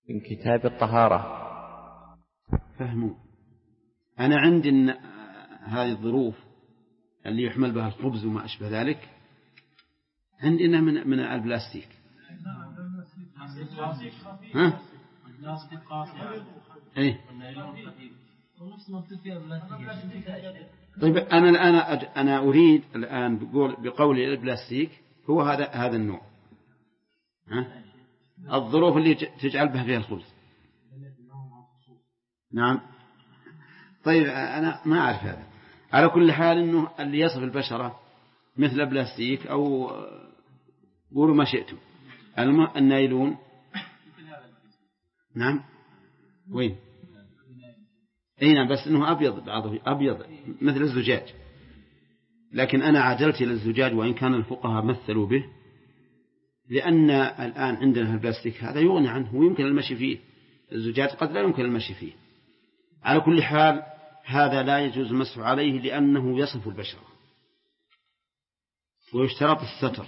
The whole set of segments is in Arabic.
من كتاب الطهارة. فهموا. أنا عندي إن هذه الظروف اللي يحمل بها الخبز وما أشبه ذلك عندي إنها من البلاستيك. ها؟ إيه؟ طيب أنا أريد الآن بقولي البلاستيك هو هذا النوع. ها؟ الظروف اللي تجعل بها فيها الخبز. نعم. طيب أنا ما أعرف هذا. على كل حال إنه اللي يصف البشرة مثل البلاستيك أو قولوا ما شئتم. النايلون. نعم. وين؟ نعم بس إنه أبيض، بعضه أبيض مثل الزجاج، لكن أنا عدلت إلى الزجاج وإن كان الفقهاء مثلوا به، لأن الآن عندنا البلاستيك هذا يغني عنه ويمكن المشي فيه، الزجاج قد لا يمكن المشي فيه. على كل حال هذا لا يجوز المسح عليه لأنه يصف البشرة، ويشترط الستر.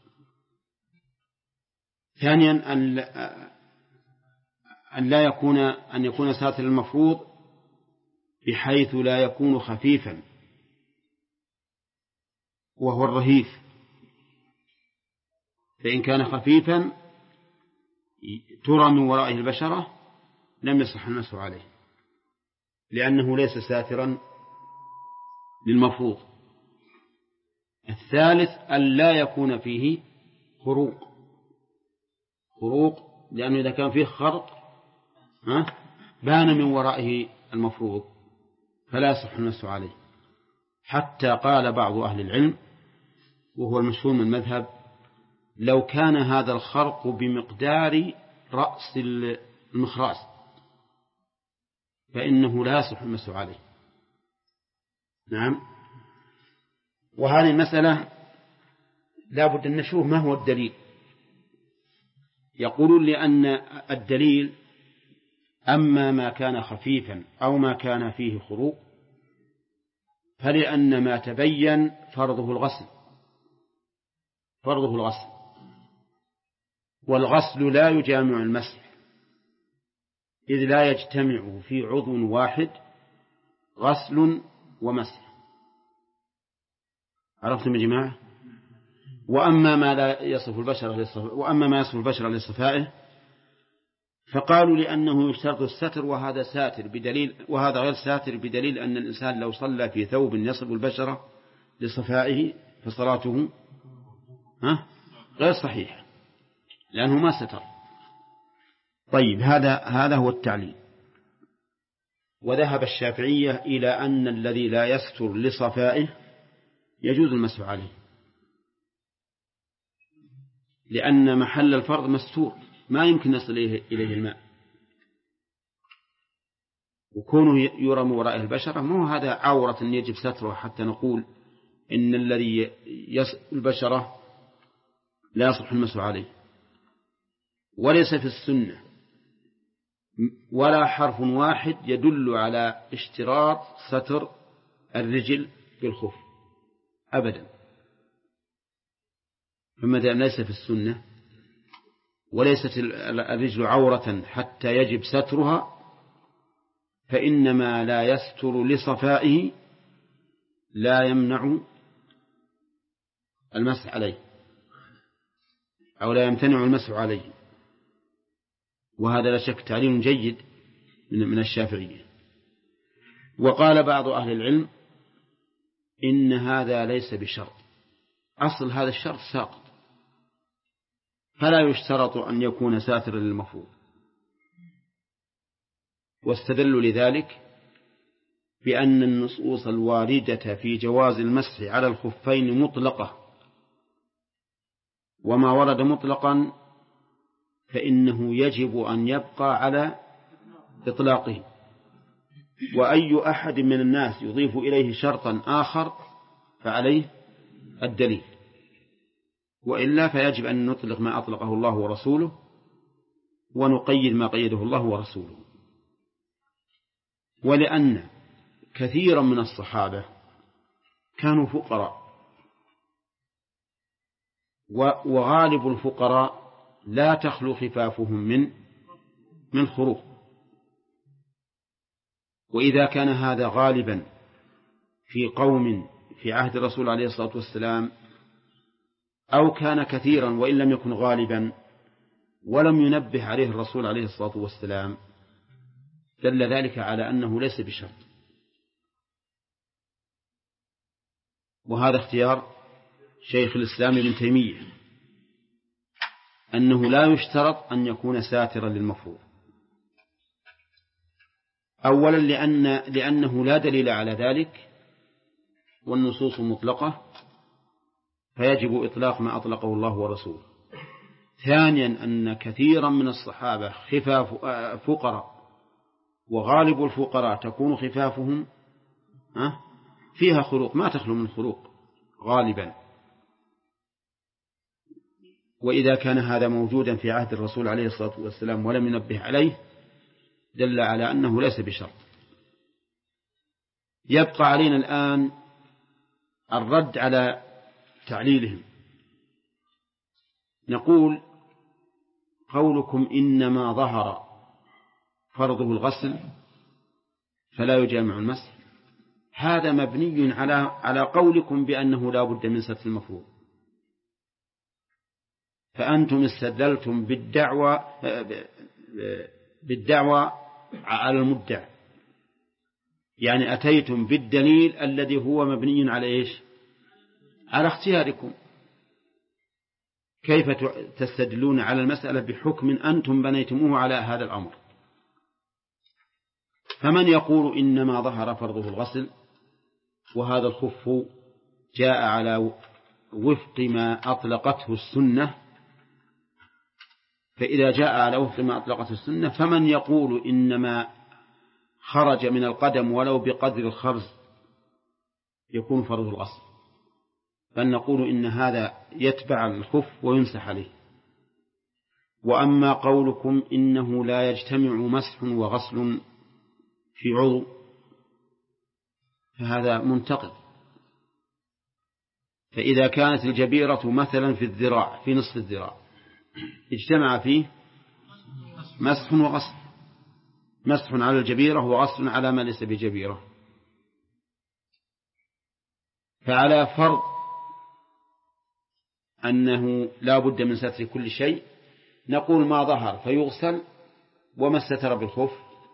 ثانيا أن يكون ساتر المفروض بحيث لا يكون خفيفا وهو الرهيف، فإن كان خفيفا ترى من ورائه البشرة لم يصح المسح عليه لأنه ليس ساترا للمفروض. الثالث أن لا يكون فيه خروق، لأنه إذا كان فيه خرق بان من ورائه المفروض فلا يصح المسح عليه. حتى قال بعض أهل العلم وهو المشهور من المذهب لو كان هذا الخرق بمقدار رأس المخراس فإنه لا يصح المسح عليه. نعم. وهذه المسألة لا بد أن نشوف ما هو الدليل. يقولون لأن الدليل أما ما كان خفيفا أو ما كان فيه خروق فلأن ما تبين فرضه الغسل، والغسل لا يجامع المسح، إذ لا يجتمع في عضو واحد غسل ومسح. عرفتم يا جماعة؟ وأما ما يصف البشرة لصفائه فقالوا لأنه يشترط الستر، وهذا غير ساتر بدليل أن الإنسان لو صلى في ثوب يصف البشرة لصفائه فصلاته غير صحيحة لأنه ما ستر. طيب هذا هو التعليل. وذهب الشافعية إلى أن الذي لا يستر لصفائه يجوز المسح عليه، لأن محل الفرض مستور ما يمكن يصل إليه الماء، وكونه يرى من وراء البشرة مو هذا عورة يجب ستره حتى نقول إن الذي البشرة لا يصح المسح عليه. وليس في السنة ولا حرف واحد يدل على اشتراط ستر الرجل بالخف أبدا. فما دام ليس في السنة وليست الرجل عورة حتى يجب سترها فإنما لا يستر لصفائه لا يمنع المسح عليه أو لا يمتنع المسح عليه. وهذا لا شك تعليم جيد من الشافعية. وقال بعض أهل العلم إن هذا ليس بشرط، أصل هذا الشرط ساقط، فلا يشترط أن يكون ساترا للمفروض. واستدلوا لذلك بأن النصوص الواردة في جواز المسح على الخفين مطلقة، وما ورد مطلقا فإنه يجب أن يبقى على إطلاقه، وأي أحد من الناس يضيف إليه شرطا آخر فعليه الدليل، وإلا فيجب أن نطلق ما أطلقه الله ورسوله ونقيد ما قيده الله ورسوله. ولأن كثيرا من الصحابة كانوا فقراء، وغالب الفقراء لا تخلو خفافهم من من خروق. وإذا كان هذا غالبا في قوم في عهد الرسول عليه الصلاة والسلام، أو كان كثيرا وإن لم يكن غالبا ولم ينبه عليه الرسول عليه الصلاة والسلام، دل ذلك على أنه ليس بشرط. وهذا اختيار شيخ الإسلام ابن تيمية، أنه لا يشترط أن يكون ساترا للمفروض. أولا لأنه لا دليل على ذلك والنصوص مطلقة، فيجب إطلاق ما أطلقه الله ورسوله. ثانيا أن كثيرا من الصحابة خفاف فقراء، وغالب الفقراء تكون خفافهم فيها خروق، ما تخلو من خروق غالبا. وإذا كان هذا موجودا في عهد الرسول عليه الصلاة والسلام ولم ينبه عليه، دل على أنه ليس بشرط. يبقى علينا الآن الرد على تعليلهم. نقول: قولكم إنما ظهر فرضه الغسل فلا يجامع المسح، هذا مبني على قولكم بأنه لا بد من ستر المفروض، فأنتم استدلتم بالدعوى على المدعى، يعني أتيتم بالدليل الذي هو مبني على إيش؟ على اختياركم. كيف تستدلون على المسألة بحكم أنتم بنيتموه على هذا الأمر؟ فمن يقول إنما ظهر فرضه الغسل وهذا الخف جاء على وفق ما أطلقته السنة، فإذا جاء على وفق ما أطلقته السنة، فمن يقول إنما خرج من القدم ولو بقدر الخرز يكون فرض الغسل، بل نقول إن هذا يتبع الخف ويمسح عليه. وأما قولكم إنه لا يجتمع مسح وغسل في عضو، فهذا منتقد. فإذا كانت الجبيرة مثلا في الذراع، في نصف الذراع، اجتمع فيه مسح وغسل، مسح على الجبيرة وغسل على ما ليس بجبيرة. فعلى فرض أنه لا بد من ستر كل شيء، نقول ما ظهر فيغسل، وما استتر بالخف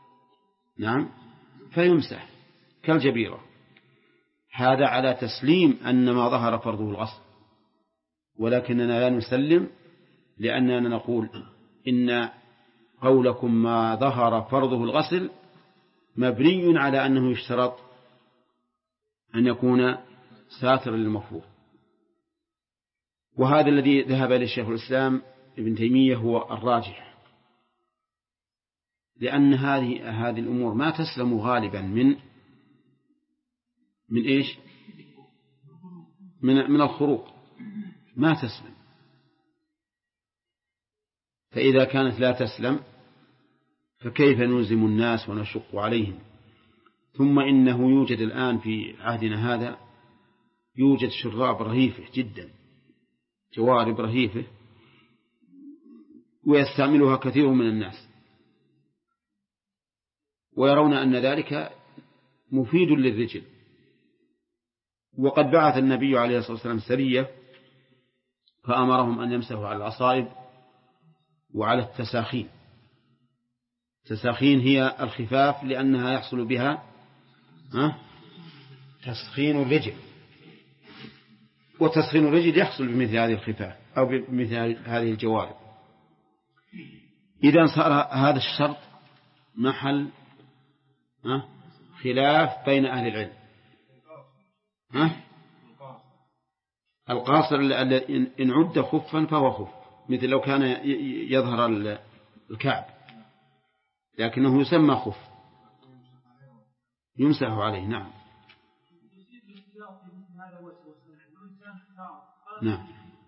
فيمسح كالجبيرة. هذا على تسليم أن ما ظهر فرضه الغسل، ولكننا لا نسلم، لأننا نقول إن قولكم ما ظهر فرضه الغسل مبني على أنه يشترط أن يكون ساترا للمفروض. وهذا الذي ذهب إليه شيخ الإسلام ابن تيمية هو الراجح، لأن هذه الأمور ما تسلم غالبا من إيش؟ من الخروق، ما تسلم. فإذا كانت لا تسلم فكيف نلزم الناس ونشق عليهم؟ ثم إنه يوجد الآن في عهدنا هذا يوجد شراب رهيفة جدا، جوارب رهيفة، ويستعملها كثير من الناس، ويرون أن ذلك مفيد للرجل. وقد بعث النبي عليه الصلاة والسلام سرية فأمرهم أن يمسحوا على العصائب وعلى التساخين. التساخين هي الخفاف لأنها يحصل بها تسخين الرجل، وتسخين الرجل يحصل بمثل هذه الخفاف أو بمثل هذه الجوارب. إذن صار هذا الشرط محل خلاف بين أهل العلم. القاصر إن عد خفا فهو خف، مثل لو كان يظهر الكعب، لكنه يسمى خف يمسح عليه. نعم نعم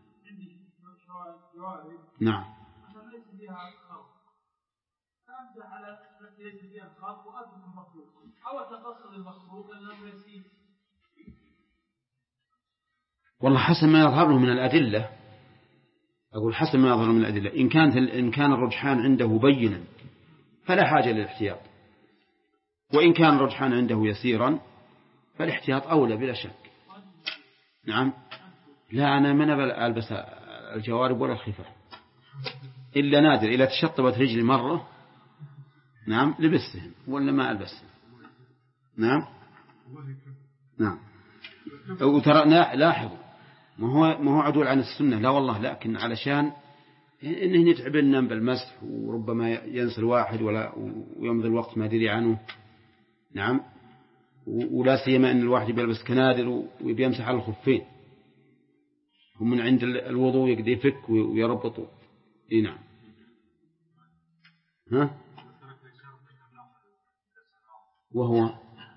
نعم. والله حسب ما يظهر له من الأدلة، أقول حسب ما يظهر من الأدلة. إن كان الرجحان عنده بينا فلا حاجة للاحتياط. وإن كان الرجحان عنده يسيرا فالاحتياط أولى بلا شك. نعم. لا، أنا ما ألبس الجوارب ولا الخفاف إلا نادر، إذا تشطبت رجلي مرة نعم لبسهم ولا ما ألبسهم. نعم. نعم. وترى لاحظوا ما هو عدول عن السنة، لا والله، لكن علشان إنه يتعب النوم بالمسح، وربما ينسى الواحد ويمضي الوقت ما يدري عنه. نعم. ولا سيما أن الواحد بيلبس كنادر ويمسح على الخفين، هم من عند الوضوء يقدر يفك ويربطه. نعم. ها؟ وهو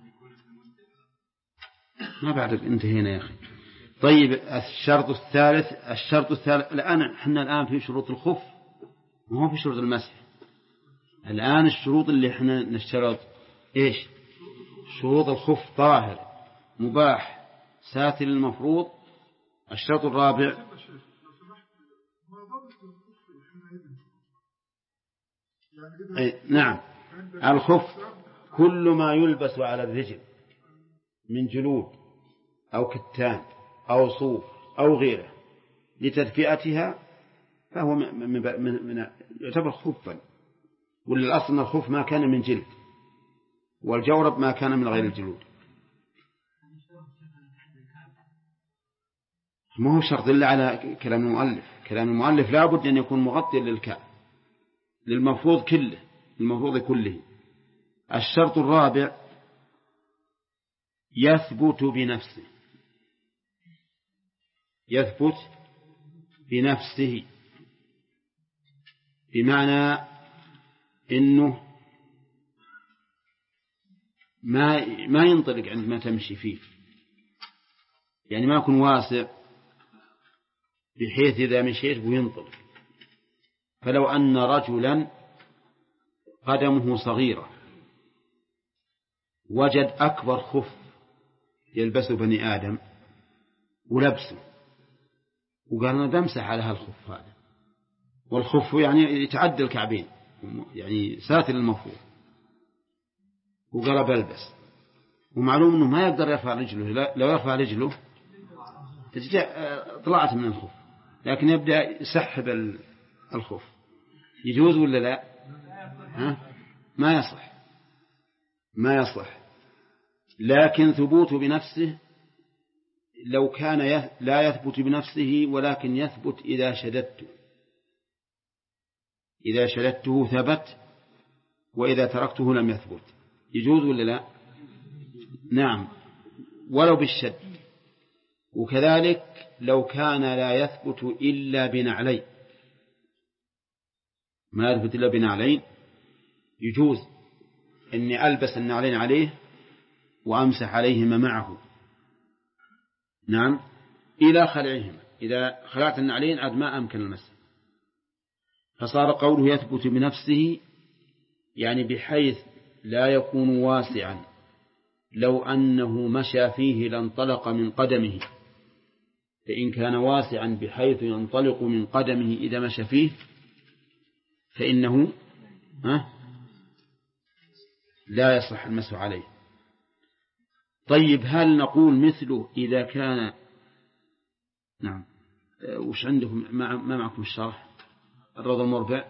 ما بعد انتهينا يا أخي. طيب الشرط الثالث الآن في شروط الخف، ما هو في شروط المسح. الآن الشروط اللي احنا نشترط إيش؟ شروط الخف: طاهر، مباح، ساتر المفروض. الشرط الرابع نعم، الخف كل ما يلبس على الرجل من جلود أو كتان أو صوف أو غيره لتدفئتها فهو من يعتبر خفا. والأصل الخف ما كان من جلد، والجورب ما كان من غير الجلود. ما هو شرط إلا على كلام المؤلف. كلام المؤلف لا بد أن يكون مغطيا للكعب، للمفروض كله. الشرط الرابع يثبت بنفسه، بمعنى إنه ما ينطلق عندما تمشي فيه، يعني ما يكون واسع بحيث إذا مشيت وينطلق. فلو أن رجلا قدمه صغيرة وجد أكبر خف يلبسه بني آدم ولبسه، وقال أنا بمسح على هالخف هذا، والخف يعني يتعدى الكعبين، يعني ساتر المفروض، وقال بلبس، ومعلوم أنه ما يقدر يرفع رجله، لو يرفع رجله طلعت من الخف، لكن يبدأ يسحب الخف. يجوز ولا لا؟ ما يصح. لكن ثبوت بنفسه لو كان لا يثبت بنفسه، ولكن يثبت إذا شددته ثبت، وإذا تركته لم يثبت. يجوز ولا لا؟ نعم، ولو بالشد. وكذلك لو كان لا يثبت إلا بنعلين، ما يثبت إلا بنعلين، يجوز أني ألبس النعلين عليه وأمسح عليهما معه. نعم، إلى خلعهما. إذا خلعت النعلين عاد ما أمكن المسح. فصار قوله يثبت بنفسه يعني بحيث لا يكون واسعا، لو أنه مشى فيه لانطلق من قدمه، فإن كان واسعا بحيث ينطلق من قدمه إذا مشى فيه فإنه لا يصح المسح عليه. طيب هل نقول مثله إذا كان نعم وش عندكم؟ ما معكم الشرح الروض المربع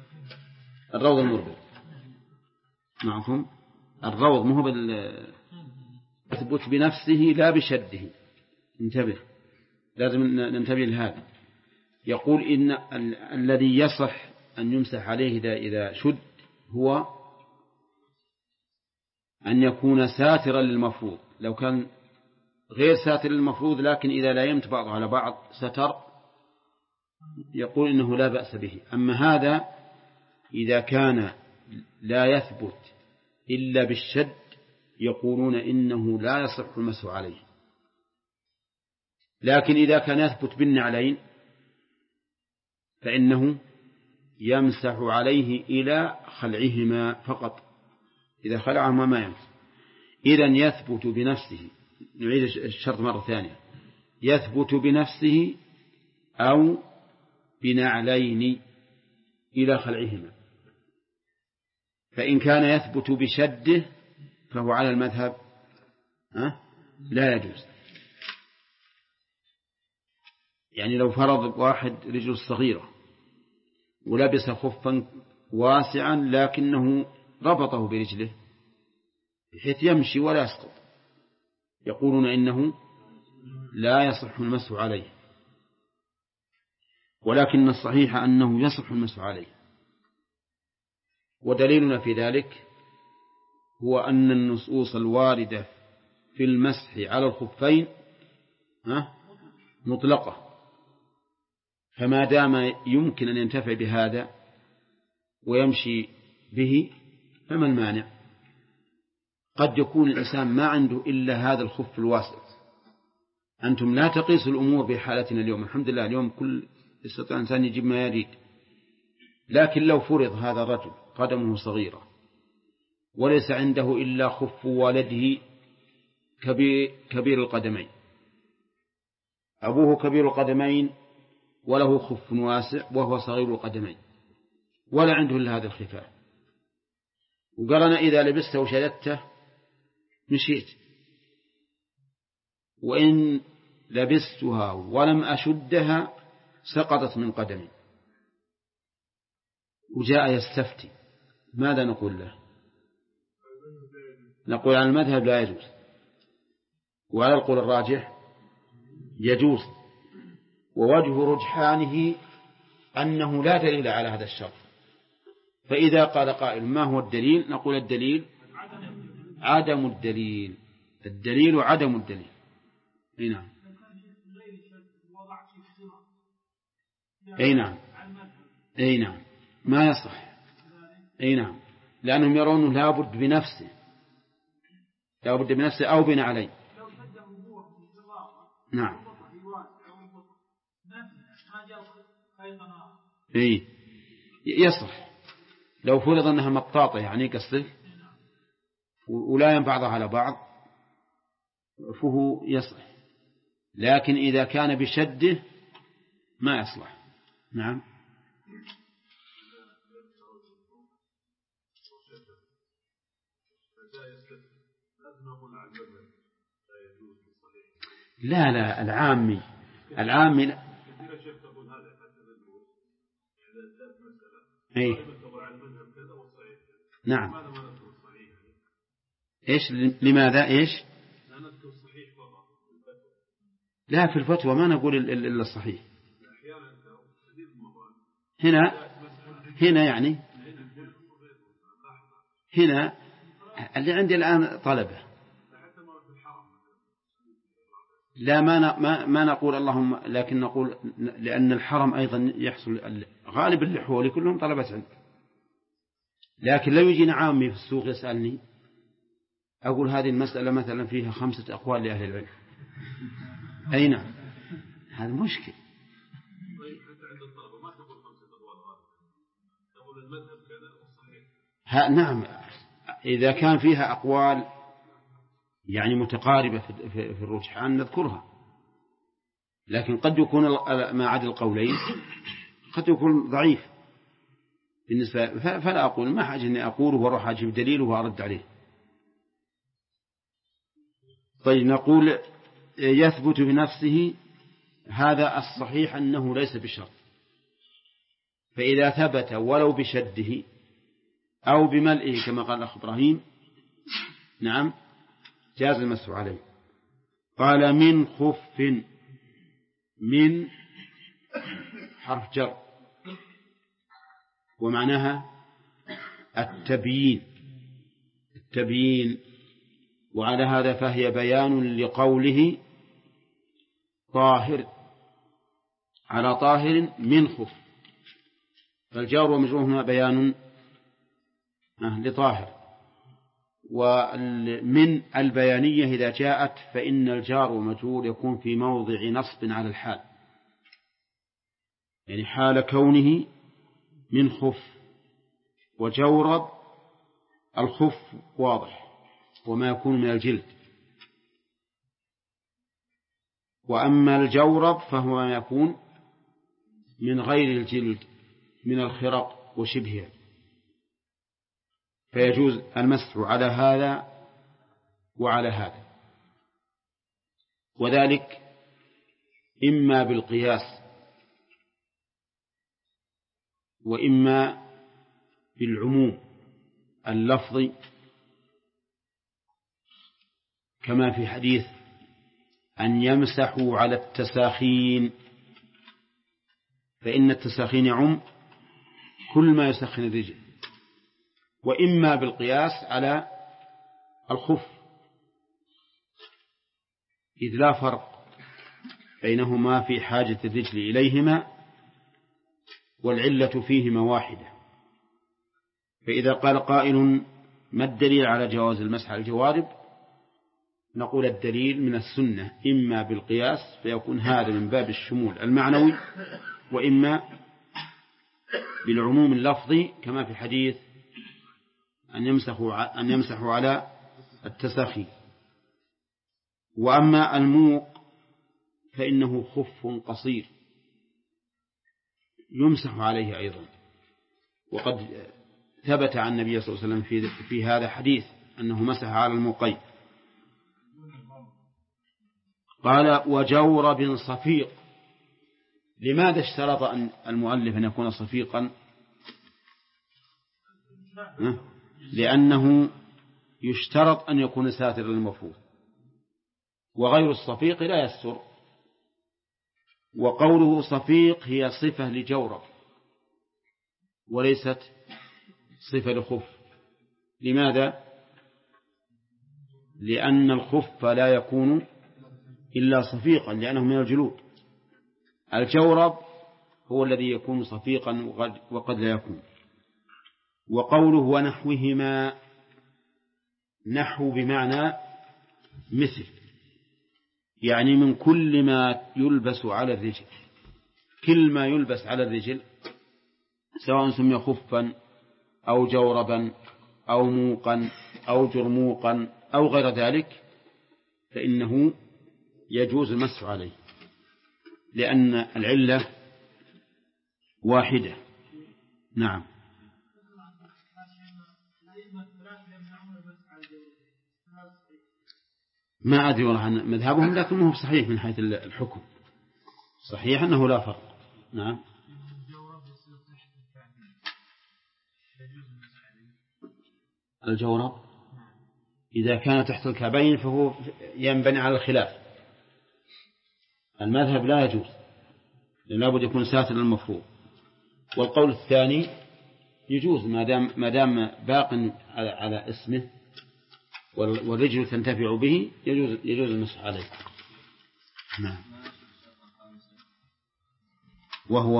معكم الروض، مو يثبت بنفسه لا بشده. انتبه، لازم ننتبه لهذا. يقول إن الذي يصح أن يمسح عليه إذا شد هو أن يكون ساترا للمفروض. لو كان غير ساتر للمفروض لكن إذا لا يمت بعض على بعض ستر، يقول إنه لا بأس به. أما هذا إذا كان لا يثبت إلا بالشد يقولون إنه لا يصح المسح عليه. لكن إذا كان يثبت بالنعلين فإنه يمسح عليه إلى خلعهما فقط، إذا خلعهما ما يمسح. إذن يثبت بنفسه، نعيد الشرط مرة ثانية، يثبت بنفسه أو بنعلين إلى خلعهما. فإن كان يثبت بشده فهو على المذهب لا يجوز. يعني لو فرض واحد رجل صغيرة ولبس خفا واسعا لكنه ربطه برجله بحيث يمشي ولا يسقط، يقولون إنه لا يصح المسح عليه، ولكن الصحيح أنه يصح المسح عليه. ودليلنا في ذلك هو أن النصوص الواردة في المسح على الخفين مطلقة، فما دام يمكن أن ينتفع بهذا ويمشي به فما المانع؟ قد يكون الإنسان ما عنده إلا هذا الخف الواسع. أنتم لا تقيسوا الأمور بحالتنا اليوم، الحمد لله اليوم كل يستطيع الإنسان يجيب ما يريد، لكن لو فرض هذا الرجل قدمه صغيرة وليس عنده إلا خف والده كبير القدمين، أبوه كبير القدمين وله خف واسع وهو صغير القدمين ولا عنده إلا هذا الخفاف، وقال أنا إذا لبسته وشددته مشيت، وإن لبستها ولم أشدها سقطت من قدمي، وجاء يستفتي، ماذا نقول له؟ نقول على المذهب لا يجوز، وعلى القول الراجح يجوز، ووجه رجحانه أنه لا دليل على هذا الشرط. فإذا قال قائل ما هو الدليل؟ نقول الدليل عدم الدليل، الدليل عدم الدليل. أي نعم، أي نعم، أي نعم، ما يصح. أي نعم، لأنهم يرون لابد بنفسه، لابد بنفسه أو بنا عليه. نعم، إيه يصح لو فرض أنها مطاطة، يعني قصده ولا ينفع بعضها على بعض فهو يصح، لكن إذا كان بشده ما يصلح. نعم، لا لا، العامي أي نعم. إيش لماذا إيش؟ لا، في الفتوى ما نقول إلا الصحيح. هنا يعني هنا اللي عندي الآن طلبة، لا ما نقول اللهم، لكن نقول لأن الحرم أيضا يحصل غالب اللحول كلهم طلبة علم، لكن لو يجينا عامي في السوق يسألني أقول هذه المسألة مثلا فيها 5 أقوال لأهل العلم. أي نعم، هذا مشكل. نعم، إذا كان فيها أقوال يعني متقاربة في الرجحان نذكرها، لكن قد يكون ما عدا القولين قد يكون ضعيف بالنسبة، فلا أقول، ما حاجة أني أقوله وأروح أجيب دليله وأرد عليه. طيب، نقول يثبت بنفسه، هذا الصحيح أنه ليس بشرط، فإذا ثبت ولو بشده أو بملئه كما قال الأخ إبراهيم نعم جاز المسح عليه. قال من خف، من حرف جر ومعناها التبيين، وعلى هذا فهي بيان لقوله طاهر على طاهر من خف، فالجار ومجرور هنا بيان لطاهر. ومن البيانية إذا جاءت فإن الجار ومجرور يكون في موضع نصب على الحال، يعني حال كونه من خف وجورب. الخف واضح وما يكون من الجلد، وأما الجورب فهو ما يكون من غير الجلد من الخرق وشبهها، فيجوز المسح على هذا وعلى هذا، وذلك إما بالقياس وإما بالعموم اللفظي، كما في حديث أن يمسحوا على التساخين، فإن التساخين يعم كل ما يسخن الرجل، وإما بالقياس على الخف، إذ لا فرق بينهما في حاجة الرجل إليهما، والعلة فيهما واحدة. فإذا قال قائل ما الدليل على جواز المسح على الجوارب؟ نقول الدليل من السنة، إما بالقياس فيكون هذا من باب الشمول المعنوي، وإما بالعموم اللفظي كما في حديث أن يمسحوا على التساخي. وأما الموق فإنه خف قصير يمسح عليه أيضا، وقد ثبت عن النبي صلى الله عليه وسلم في هذا حديث أنه مسح على الموقين. قال وجورب صفيق. لماذا اشترط أن المؤلف أن يكون صفيقا؟ لأنه يشترط أن يكون ساترا للمفروض، وغير الصفيق لا يستر. وقوله صفيق هي صفة لجورب وليست صفة لخف. لماذا؟ لأن الخف لا يكون إلا صفيقا لأنه من الجلود. الجورب هو الذي يكون صفيقا وقد لا يكون. وقوله ونحوهما، نحو بمعنى مثل، يعني من كل ما يلبس على الرجل، كل ما يلبس على الرجل سواء سمي خفا أو جوربا أو موقا أو جرموقا أو غير ذلك فإنه يجوز المسح عليه، لأن العلة واحدة. نعم. ما أدري عن مذهبهم، لكن هو صحيح من حيث الحكم، صحيح أنه لا فرق. نعم. الجورب إذا كان تحت الكعبين فهو ينبني على الخلاف. المذهب لا يجوز، لأنه لابد يكون ساتر المفروض. والقول الثاني يجوز ما دام باق على اسمه والرجل تنتفع به، يجوز المسح عليه. نعم. وهو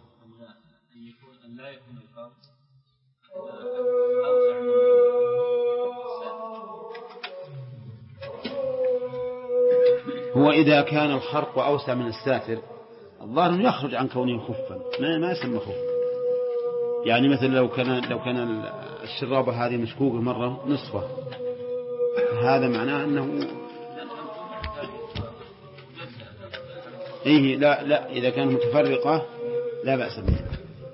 هو إذا كان الخرق أوسع من الساتر الظاهر يخرج عن كونه خفا، ما يسمى خف. يعني مثل لو كان الشرابة هذه مشكوكة مرة نصفه، هذا معناه أنه لا إذا كانت متفرقة لا بأس بها.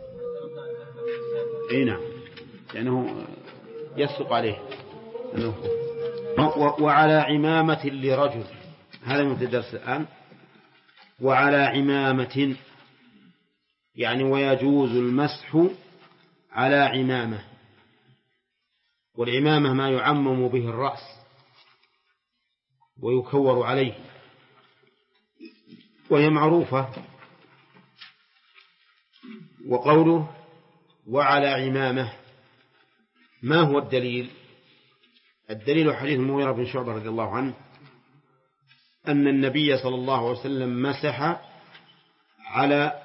نعم، لأنه يسق عليه أنه وعلى عمامة لرجل، هذا من الدرس الآن. وعلى عمامة يعني ويجوز المسح على عمامة، والعمامة ما يعمم به الرأس ويكور عليه، وهي معروفة. وقوله وعلى عمامة ما هو الدليل؟ الدليل حديث المغيرة بن شعبة رضي الله عنه أن النبي صلى الله عليه وسلم مسح على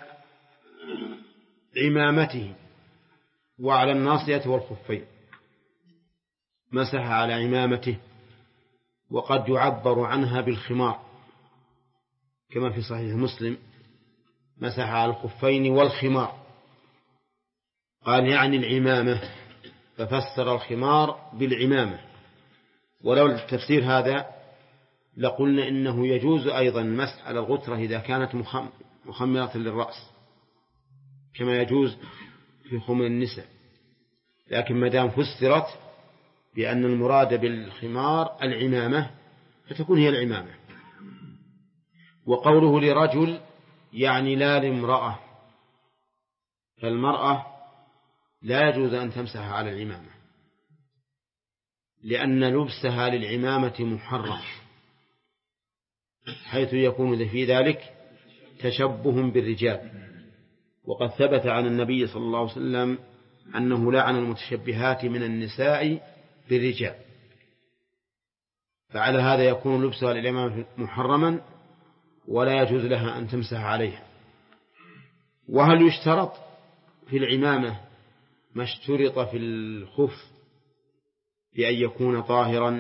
عمامته وعلى الناصية والخفين. مسح على عمامته، وقد يعبر عنها بالخمار كما في صحيح مسلم مسح على الخفين والخمار، قال يعني العمامة، ففسر الخمار بالعمامة. ولو التفسير هذا لقلنا إنه يجوز أيضا المسح على الغترة إذا كانت مخمرة للرأس كما يجوز في خمر النساء، لكن ما دام فسرت بأن المراد بالخمار العمامة فتكون هي العمامة. وقوله لرجل يعني لا لامرأة، فالمرأة لا يجوز أن تمسح على العمامة لأن لبسها للعمامة محرم، حيث يكون في ذلك تشبه بالرجال. وقد ثبت عن النبي صلى الله عليه وسلم أنه لعن المتشبهات من النساء بالرجال، فعلى هذا يكون لبسها للعمامة محرما ولا يجوز لها أن تمسح عليها. وهل يشترط في العمامة ما اشترط في الخف بأن يكون طاهرا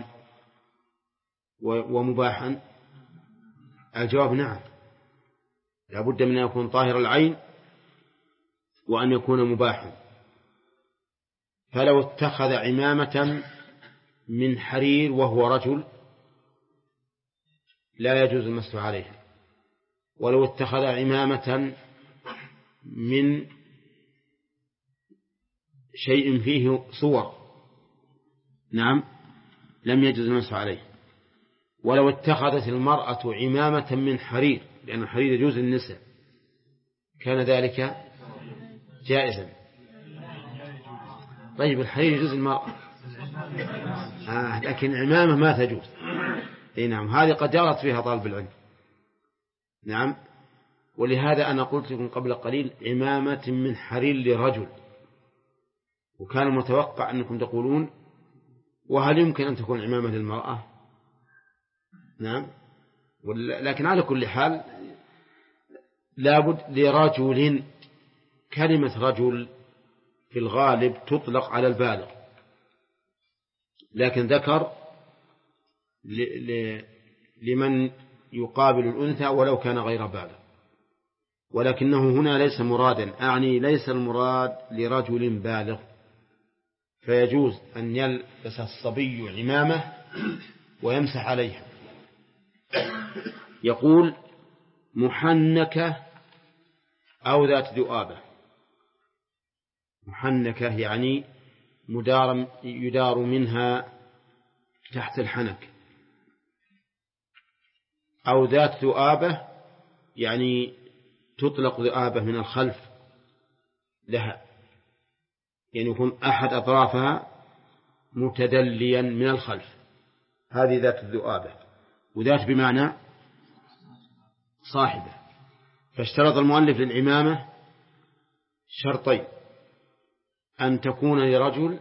ومباحا؟ الجواب نعم، لا بد من أن يكون طاهر العين وأن يكون مباحا. فلو اتخذ عمامة من حرير وهو رجل لا يجوز المسح عليها، ولو اتخذ عمامة من شيء فيه صور نعم لم يجوز المسح عليه. ولو اتخذت المرأة عمامة من حرير، لأن الحرير يجوز للنساء، كان ذلك جائزا. طيب الحرير يجوز المرأة لكن عمامة ما تجوز. اي نعم، هذه قد جرت فيها طالب العلم. نعم، ولهذا أنا قلت لكم قبل قليل عمامة من حرير لرجل، وكان متوقع أنكم تقولون وهل يمكن أن تكون عمامة للمرأة؟ نعم، لكن على كل حال لابد لرجل. كلمة رجل في الغالب تطلق على البالغ، لكن ذكر لمن يقابل الأنثى ولو كان غير بالغ. ولكنه هنا ليس مرادا، أعني ليس المراد لرجل بالغ، فيجوز أن يلبس الصبي عمامة ويمسح عليها. يقول محنكة أو ذات ذؤابة. محنكة يعني يدار منها تحت الحنك، أو ذات ذؤابة يعني تطلق ذؤابة من الخلف لها، يعني يكون أحد أطرافها متدليا من الخلف، هذه ذات الذؤابة. وذات بمعنى صاحبة. فاشترط المؤلف للعمامة شرطين: أن تكون لرجل،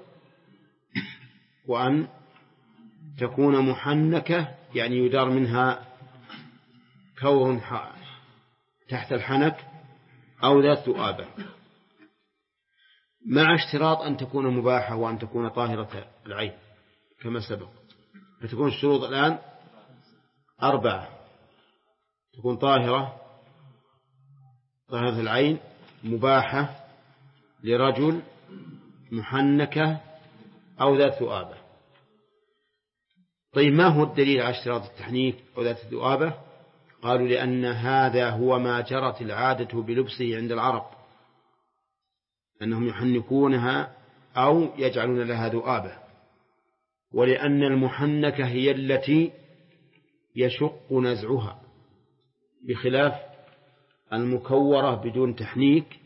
وأن تكون محنكة يعني يدار منها كور تحت الحنك، أو ذات ذؤابة، مع اشتراط أن تكون مباحة وأن تكون طاهرة العين كما سبق. فتكون الشروط الآن 4: تكون طاهرة العين، مباحة لرجل، محنكة، أو ذات ذؤابة. طيب ما هو الدليل على اشتراط التحنيك أو ذات الذؤابة؟ قالوا لأن هذا هو ما جرت العادة بلبسه عند العرب، أنهم يحنكونها أو يجعلون لها ذؤابة. ولأن المحنكة هي التي يشق نزعها، بخلاف المكورة بدون تحنيك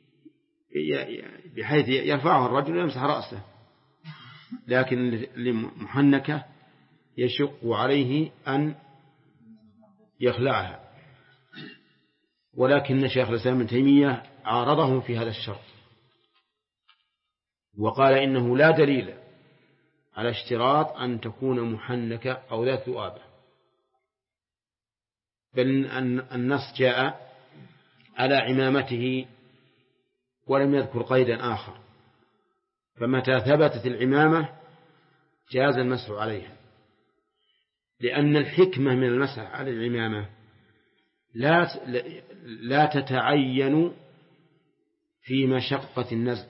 بحيث يرفعها الرجل ويمسح رأسه، لكن المحنكة يشق عليه أن يخلعها. ولكن شيخ الإسلام ابن تيمية عارضهم في هذا الشرط، وقال إنه لا دليل على اشتراط أن تكون محنكة أو ذات ذؤابة، بل أن النص جاء على عمامته ولم يذكر قيدا آخر، فمتى ثبتت العمامة جاز المسح عليها. لأن الحكمة من المسح على العمامة لا تتعين في مشقة النزع،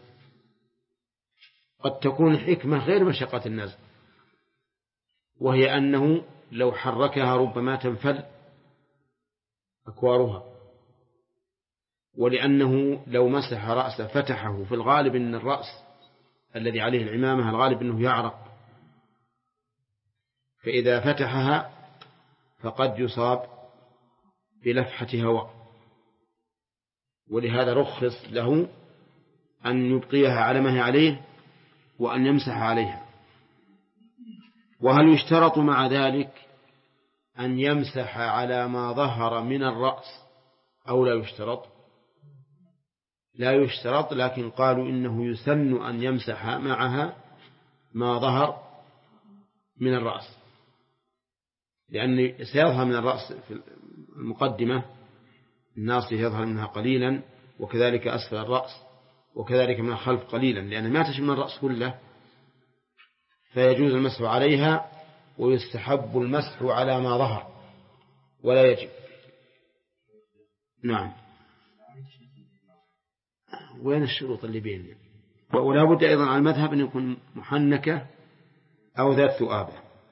قد تكون حكمة غير مشقة النزع، وهي أنه لو حركها ربما تنفل أكوارها، ولأنه لو مسح رأسه فتحه، في الغالب أن الرأس الذي عليه العمامة الغالب أنه يعرق فإذا فتحها فقد يصاب بلفحة هواء، ولهذا رخص له أن يبقيها على ما هي عليه وأن يمسح عليها. وهل يشترط مع ذلك أن يمسح على ما ظهر من الرأس أو لا يشترط؟ لا يشترط، لكن قالوا إنه يسن أن يمسح معها ما ظهر من الرأس، لأن سيظهر من الرأس في المقدمة الناصية يظهر منها قليلا، وكذلك أسفل الرأس، وكذلك من الخلف قليلا، لأن ما تشمل الرأس كله، فيجوز المسح عليها، ويستحب المسح على ما ظهر ولا يجب. نعم. وين الشروط اللي بيننا؟ ولا بد أيضا على المذهب أن يكون محنكة أو ذات ثؤابة.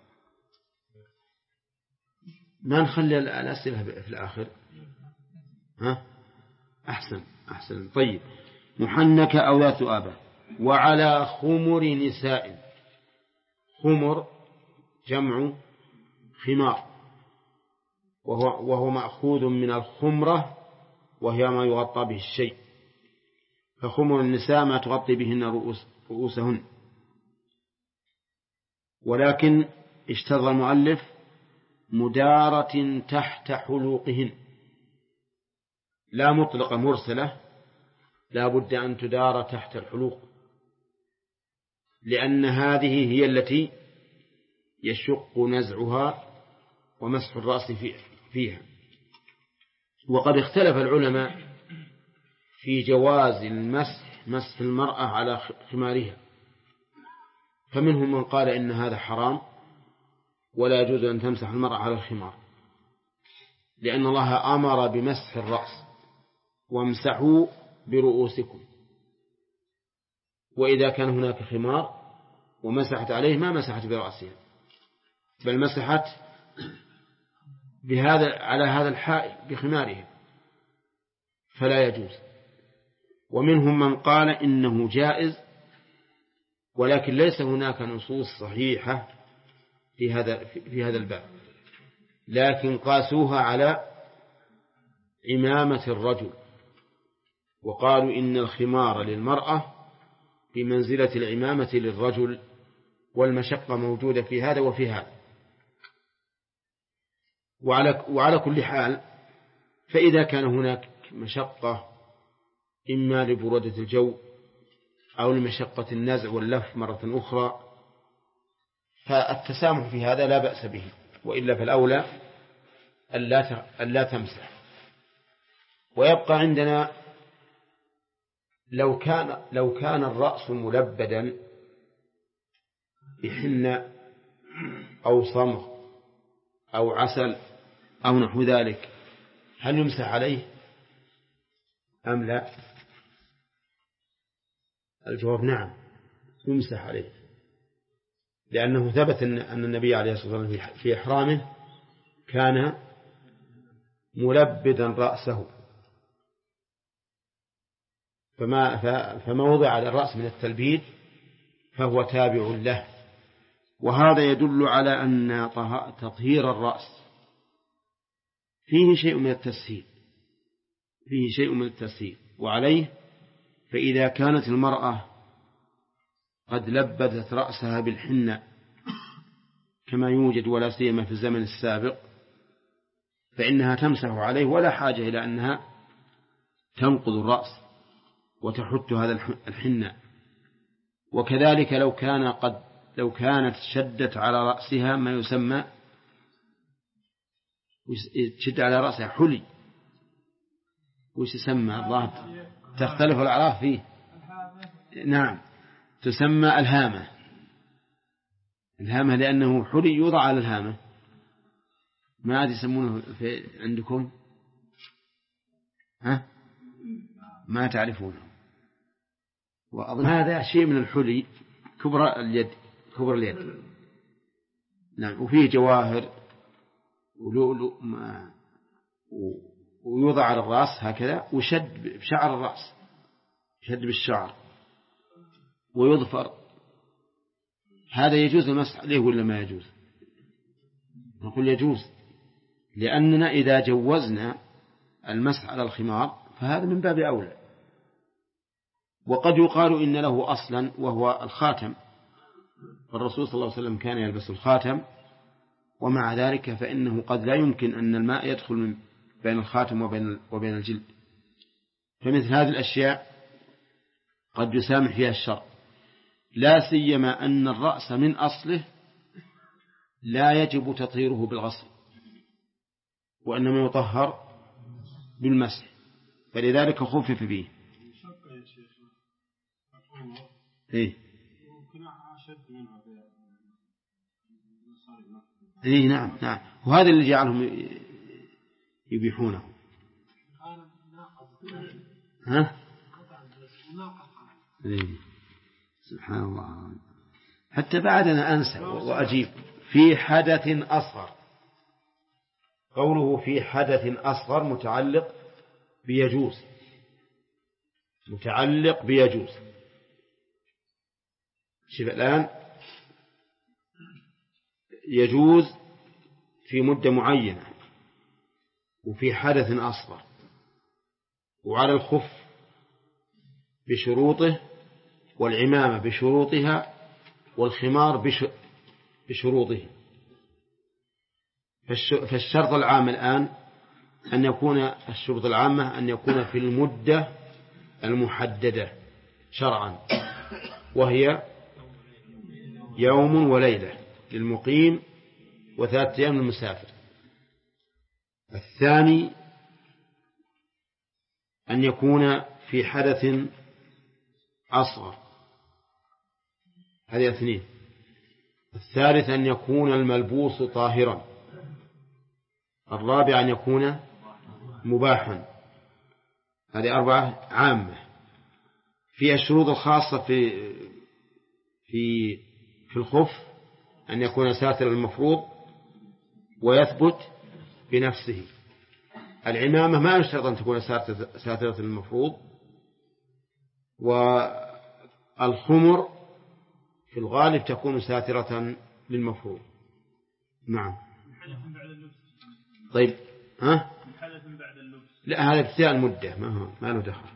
ما نخلي الأسئلة في الآخر. ها؟ أحسن. طيب، محنكة أو ذات ثؤابة. وعلى خمر نساء. خمر جمع خمار، وهو مأخوذ من الخمرة، وهي ما يغطى به الشيء، فخمر النساء ما تغطي بهن رؤوسهن. ولكن اشترط المؤلف مدارة تحت حلوقهن، لا مطلقة مرسلة، لا بد أن تدار تحت الحلوق، لأن هذه هي التي يشق نزعها ومسح الرأس فيها. وقد اختلف العلماء في جواز مسح المرأة على خمارها، فمنهم من قال إن هذا حرام ولا يجوز أن تمسح المرأة على الخمار، لأن الله أمر بمسح الرأس، وامسحوا برؤوسكم. وإذا كان هناك خمار ومسحت عليه ما مسحت برأسها، بل مسحت على هذا الحائل بخمارها، فلا يجوز. ومنهم من قال إنه جائز، ولكن ليس هناك نصوص صحيحة في هذا الباب، لكن قاسوها على عمامة الرجل، وقالوا إن الخمار للمرأة بمنزلة العمامة للرجل، والمشقة موجودة في هذا وفي هذا. وعلى كل حال، فإذا كان هناك مشقة إما لبرودة الجو أو لمشقة النزع واللف مرة أخرى، فالتسامح في هذا لا بأس به، وإلا فالأولى ألا تمسح. ويبقى عندنا لو كان الرأس ملبدا بحنة أو صمغ أو عسل أو نحو ذلك، هل يمسح عليه أم لا؟ الجواب نعم، يمسح عليه، لأنه ثبت أن النبي عليه الصلاة والسلام في إحرامه كان ملبدا رأسه، فما وضع على الرأس من التلبيد فهو تابع له. وهذا يدل على أن تطهير الرأس فيه شيء من التسهيل، وعليه فإذا كانت المرأة قد لبدت رأسها بالحنة كما يوجد ولا سيما في الزمن السابق، فإنها تمسح عليه، ولا حاجة إلى أنها تنقض الرأس وتحت هذا الحنة. وكذلك لو كانت شدت على رأسها ما يسمى تشد على رأسها حلي، وش يسمى الله؟ تختلف الأعراف فيه. نعم، تسمى الهامة لأنه حلي يوضع على الهامة. ما عاد يسمونه عندكم؟ ها؟ ما تعرفونه. وأظن هذا شيء من الحلي، كبر اليد. نعم، وفيه جواهر ولؤلؤ ويوضع على الرأس هكذا، وشد بشعر الرأس، شد بالشعر ويظفر. هذا يجوز المسح عليه ولا ما يجوز؟ نقول يجوز، لأننا إذا جوزنا المسح على الخمار فهذا من باب أولى. وقد يقال إن له أصلا وهو الخاتم، فالرسول صلى الله عليه وسلم كان يلبس الخاتم، ومع ذلك فإنه قد لا يمكن أن الماء يدخل من بين الخاتم وبين الجلد، فمثل هذه الأشياء قد يسامح فيها الشرع، لا سيما أن الرأس من أصله لا يجب تطهيره بالغسل، وإنما يطهر بالمسح، فلذلك خفف فيه. إيه؟ إيه نعم نعم، وهذا اللي جعلهم يبيحونه. ها؟ إيه؟ سبحان الله، حتى بعد أنا أنسى وأجيب. في حدث أصغر، قوله في حدث أصغر متعلق بيجوز، متعلق بيجوز. شوف الآن، يجوز في مدة معينة، وفي حدث أصغر، وعلى الخف بشروطه، والعمامة بشروطها، والخمار بشروطه. فالشرط العام الآن أن يكون، الشروط العامة أن يكون في المدة المحددة شرعا، وهي يوم وليلة للمقيم و3 أيام للمسافر. الثاني أن يكون في حدث أصغر، هذه 2. الثالث أن يكون الملبوس طاهرا. الرابع أن يكون مباحا. هذه 4 عامة. في الشروط الخاصة في الخف أن يكون ساتر المفروض ويثبت بنفسه. العمامة ما يشترط أن تكون ساترة المفروض. والخمر في الغالب تكون ساترة للمفروض. نعم. طيب ها؟ لا، هذا ابتداء المدة، ما له دخل.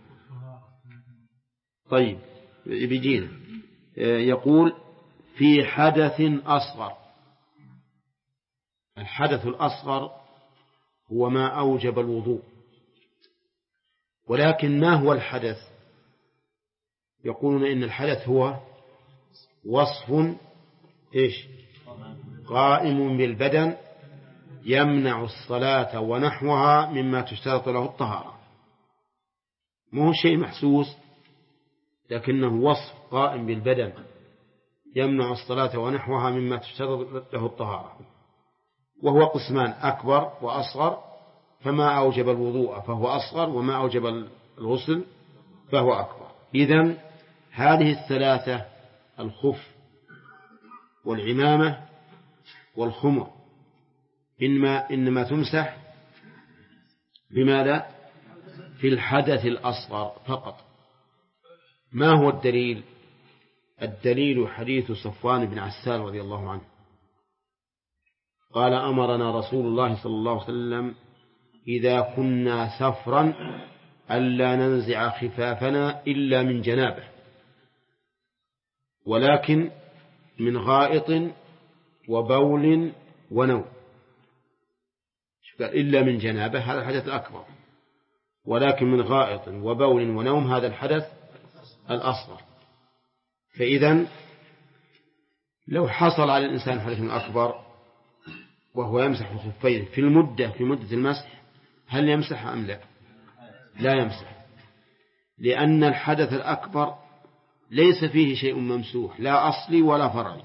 طيب بيجينا يقول في حدث أصغر. الحدث الأصغر هو ما أوجب الوضوء، ولكن ما هو الحدث؟ يقولون إن الحدث هو وصف قائم بالبدن يمنع الصلاة ونحوها مما تشترط له الطهارة. مو شيء محسوس، لكنه وصف قائم بالبدن يمنع الصلاة ونحوها مما تشترط له الطهارة. وهو قسمان: أكبر وأصغر. فما أوجب الوضوء فهو أصغر، وما أوجب الغسل فهو أكبر. إذن هذه 3: الخف والعمامة والخمر إنما تمسح بماذا؟ في الحدث الأصغر فقط. ما هو الدليل؟ الدليل حديث صفوان بن عسال رضي الله عنه قال: أمرنا رسول الله صلى الله عليه وسلم إذا كنا سفرا ألا ننزع خفافنا إلا من جنابه، ولكن من غائط وبول ونوم. إلا من جنابه هذا الحدث الأكبر، ولكن من غائط وبول ونوم هذا الحدث الأصغر. فإذن لو حصل على الإنسان حدث أكبر وهو يمسح خفيه في مدة المسح، هل يمسح أم لا؟ لا يمسح، لأن الحدث الأكبر ليس فيه شيء ممسوح، لا أصلي ولا فرعي،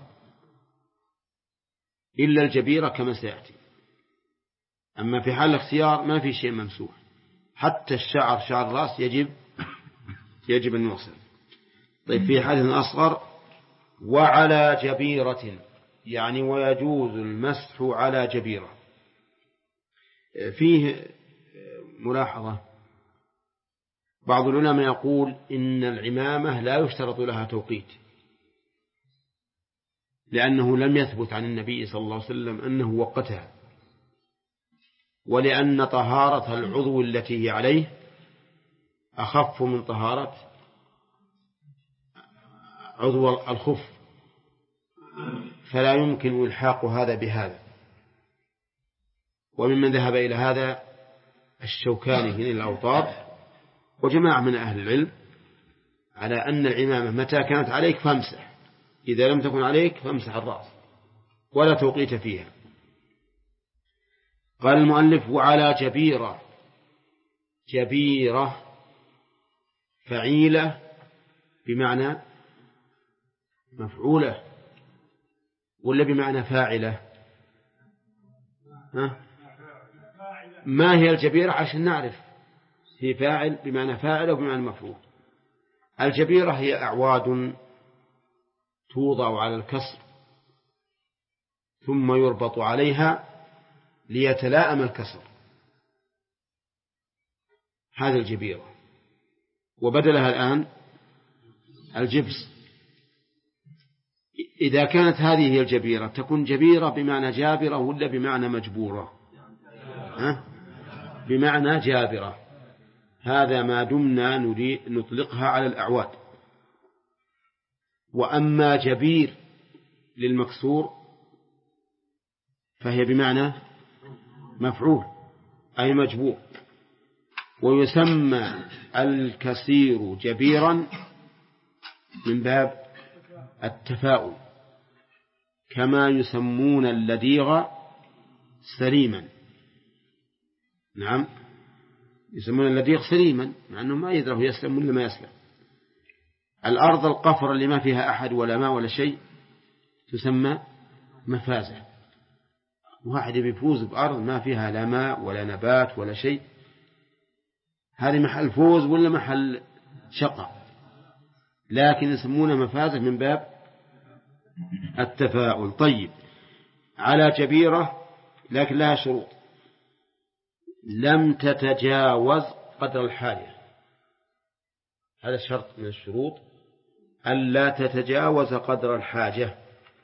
إلا الجبيرة كما سيأتي. أما في حال الاختيار ما في شيء ممسوح، حتى شعر الرأس يجب أن يغسل. طيب في حدث أصغر وعلى جبيرة، يعني ويجوز المسح على جبيرة. فيه ملاحظة: بعض العلماء يقول إن العمامة لا يشترط لها توقيت، لأنه لم يثبت عن النبي صلى الله عليه وسلم أنه وقتها، ولأن طهارة العضو التي هي عليه أخف من طهارة عضو الخف، فلا يمكن إلحاق هذا بهذا. وممن ذهب إلى هذا الشوكاني من الأوطار وجماعة من أهل العلم على أن العمامة متى كانت عليك فامسح، إذا لم تكن عليك فامسح الرأس ولا توقيت فيها. قال المؤلف: وعلى جبيرة. جبيرة فعيلة بمعنى مفعولة ولا بمعنى فاعلة؟ ما هي الجبيرة عشان نعرف؟ هي فاعل بمعنى فاعلة وبمعنى مفعول. الجبيرة هي أعواد توضع على الكسر ثم يربط عليها ليتلائم الكسر، هذا الجبيرة. وبدلها الآن الجبس. إذا كانت هذه هي الجبيرة تكون جبيرة بمعنى جابرة ولا بمعنى مجبورة؟ بمعنى جابرة. هذا ما دمنا نطلقها على الأعواد. وأما جبير للمكسور فهي بمعنى مفعول أي مجبور. ويسمى الكسير جبيرا من باب التفاؤل، كما يسمون اللديغ سليما. نعم، يسمون اللديغ سليما مع أنه ما يدري يسلم ولا ما يسلم. الأرض القفر اللي ما فيها أحد ولا ماء ولا شيء تسمى مفازة. واحد بيفوز بأرض ما فيها لا ماء ولا نبات ولا شيء، هذه محل فوز ولا محل شقاء، لكن يسمونه مفازة من باب التفاؤل. طيب، على جبيرة لكن لها شروط: لم تتجاوز قدر الحاجة. هذا شرط من الشروط، ألا تتجاوز قدر الحاجة.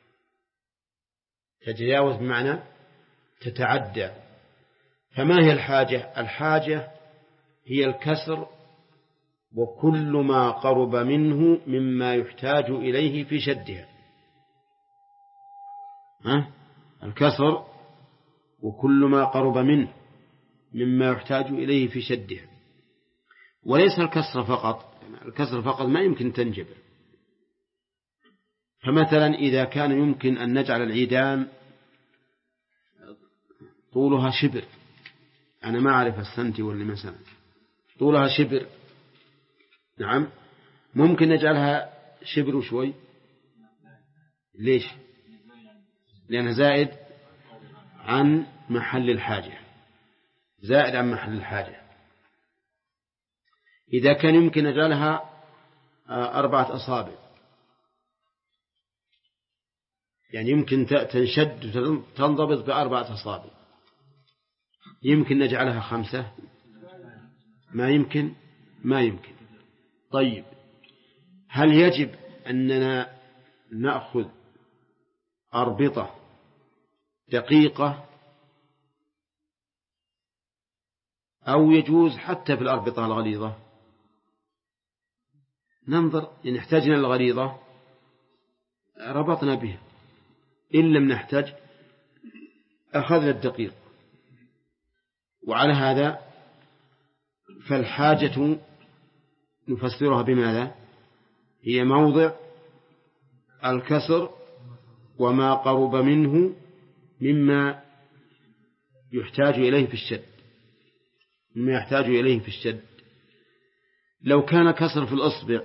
تتجاوز بمعنى تتعدى. فما هي الحاجة؟ الحاجة هي الكسر وكل ما قرب منه مما يحتاج إليه في شدها. الكسر وكل ما قرب منه مما يحتاج إليه في شدها، وليس الكسر فقط. الكسر فقط ما يمكن تنجبر. فمثلا إذا كان يمكن أن نجعل العيدان طولها شبر، أنا ما أعرف السنتي واللي مثلا طولها شبر، نعم، ممكن نجعلها شبر وشوي. ليش؟ لأنها زائد عن محل الحاجة، زائد عن محل الحاجة. إذا كان يمكن نجعلها 4 أصابع، يعني يمكن تنشد وتنضبط ب4 أصابع، يمكن نجعلها 5؟ ما يمكن. ما يمكن. طيب، هل يجب أننا نأخذ أربطة دقيقة أو يجوز حتى في الأربطة الغليظة؟ ننظر، إن احتاجنا الغليظة ربطنا بها، إن لم نحتاج أخذنا الدقيق. وعلى هذا فالحاجة نفسرها بماذا؟ هي موضع الكسر وما قرب منه مما يحتاج إليه في الشد. مما يحتاج إليه في الشد. لو كان كسر في الأصبع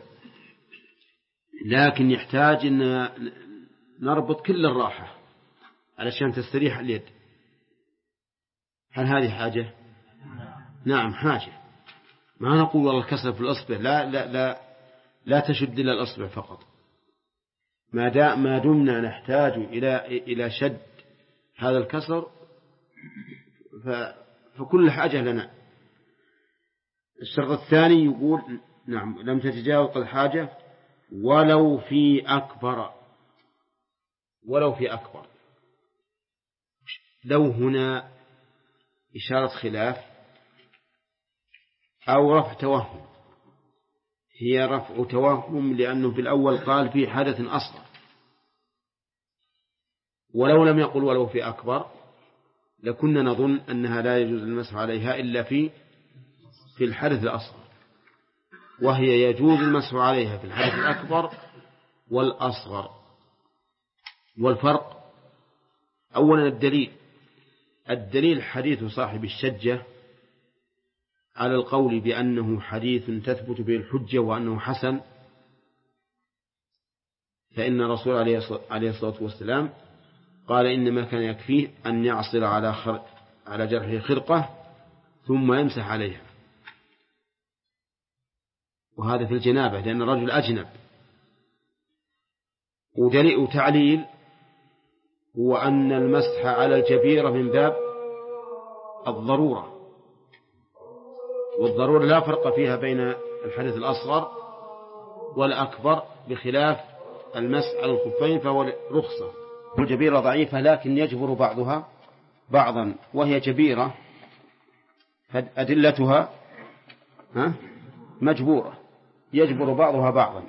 لكن يحتاج أن نربط كل الراحة علشان تستريح اليد، هل هذه حاجة؟ نعم، حاجة. ما نقول والله الكسر في الأصبع، لا لا لا لا تشد إلى الأصبع فقط. ما دمنا نحتاج إلى شد هذا الكسر فكل حاجة لنا. الشرط الثاني يقول: نعم، لم تتجاوز الحاجة ولو في أكبر. ولو في أكبر. لو هنا إشارة خلاف أو رفع توهم. هي رفع توهم لأنه في الأول قال في حدث أصغر، ولو لم يقل ولو في أكبر لكنا نظن أنها لا يجوز المسح عليها إلا في الحدث الأصغر، وهي يجوز المسح عليها في الحدث الأكبر والأصغر. والفرق أولا الدليل حديث صاحب الشجة على القول بأنه حديث تثبت به الحجة وأنه حسن، فإن الرسول عليه الصلاة والسلام قال إنما كان يكفيه أن يعصر على جرحه خرقة ثم يمسح عليها، وهذا في الجنابة لأن الرجل أجنب. وتعليل هو أن المسح على الجبيرة من باب الضرورة، والضرورة لا فرق فيها بين الحدث الأصغر والأكبر، بخلاف المسح على الخفين فهو رخصة. والجبيرة ضعيفة لكن يجبر بعضها بعضا، وهي جبيرة فأدلتها مجبورة يجبر بعضها بعضا.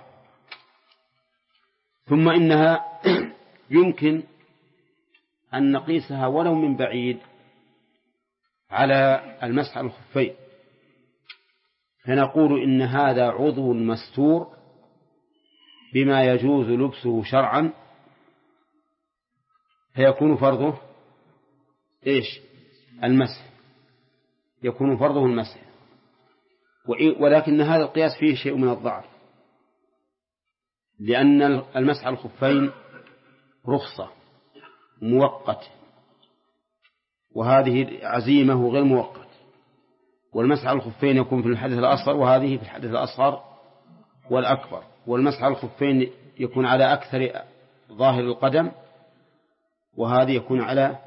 ثم إنها يمكن أن نقيسها ولو من بعيد على المسح على الخفين، فنقول إن هذا عضو مستور بما يجوز لبسه شرعا، فيكون فرضه المسح، يكون فرضه المسح. ولكن هذا القياس فيه شيء من الضعف، لأن المسح على الخفين رخصة مؤقت، وهذه عزيمة غير مؤقت. والمسح على الخفين يكون في الحدث الأصغر، وهذه في الحدث الأصغر والأكبر. والمسح على الخفين يكون على أكثر ظاهر القدم، وهذه يكون على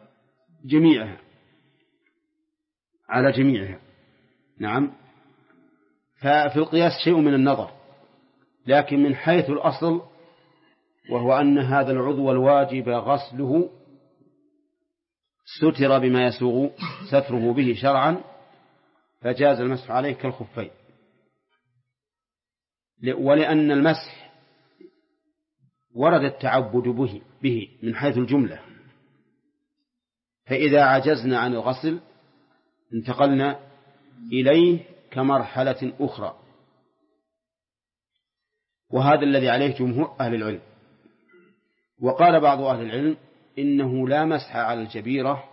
جميعها. نعم. ففي القياس شيء من النظر، لكن من حيث الأصل وهو أن هذا العضو الواجب غسله ستر بما يسوغ ستره به شرعا، فجاز المسح عليه كالخفين. ولأن المسح ورد التعبد به من حيث الجملة، فإذا عجزنا عن الغسل انتقلنا إليه كمرحلة أخرى، وهذا الذي عليه جمهور أهل العلم. وقال بعض أهل العلم إنه لا مسح على الجبيرة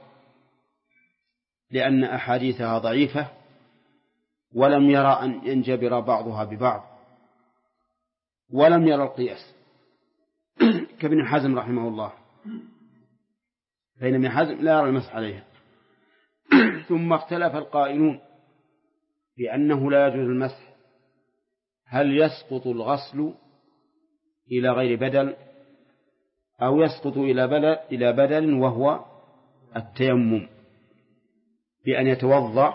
لأن أحاديثها ضعيفة، ولم يرى أن ينجبر بعضها ببعض، ولم يرى القياس كابن حزم رحمه الله، فإن ابن حزم لا يرى المسح عليها. ثم اختلف القائلون بأنه لا يجوز المسح، هل يسقط الغسل إلى غير بدل أو يسقط إلى بدل وهو التيمم، بأن يتوضأ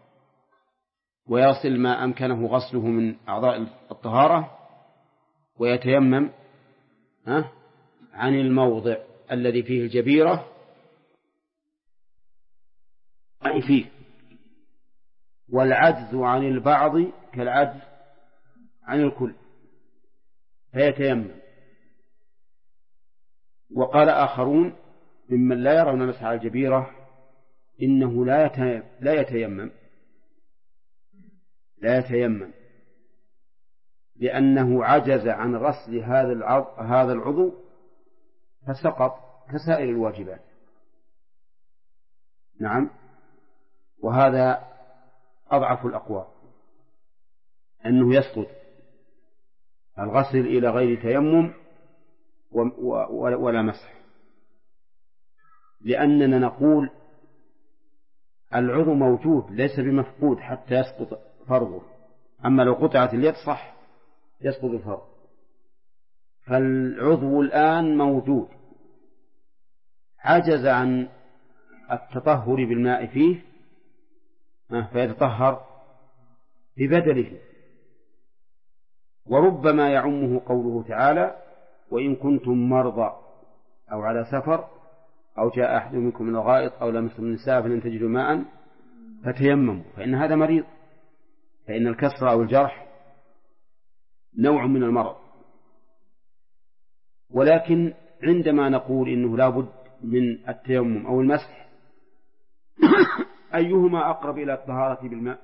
ويصل ما أمكنه غسله من أعضاء الطهارة ويتيمم عن الموضع الذي فيه الجبيرة فيه، والعجز عن البعض كالعجز عن الكل، فيتيمم. وقال آخرون ممن لا يرون مسح على الجبيرة إنه لا يتيمم لأنه عجز عن غسل هذا العضو فسقط كسائر الواجبات. نعم. وهذا أضعف الأقوال، أنه يسقط الغسل إلى غير تيمم ولا مسح، لأننا نقول العضو موجود ليس بمفقود حتى يسقط فرضه، أما لو قطعت اليد صح يسقط الفرض. فالعضو الآن موجود، عجز عن التطهر بالماء فيه فيتطهر ببدله. وربما يعمه قوله تعالى وإن كنتم مرضى أو على سفر أو جاء أحد منكم من الغائط أو لمستم النساء فلم تجدوا ماء فتيمموا، فإن هذا مريض، فإن الكسر أو الجرح نوع من المرض. ولكن عندما نقول إنه لا بد من التيمم أو المسح أيهما أقرب إلى الطهارة بالماء؟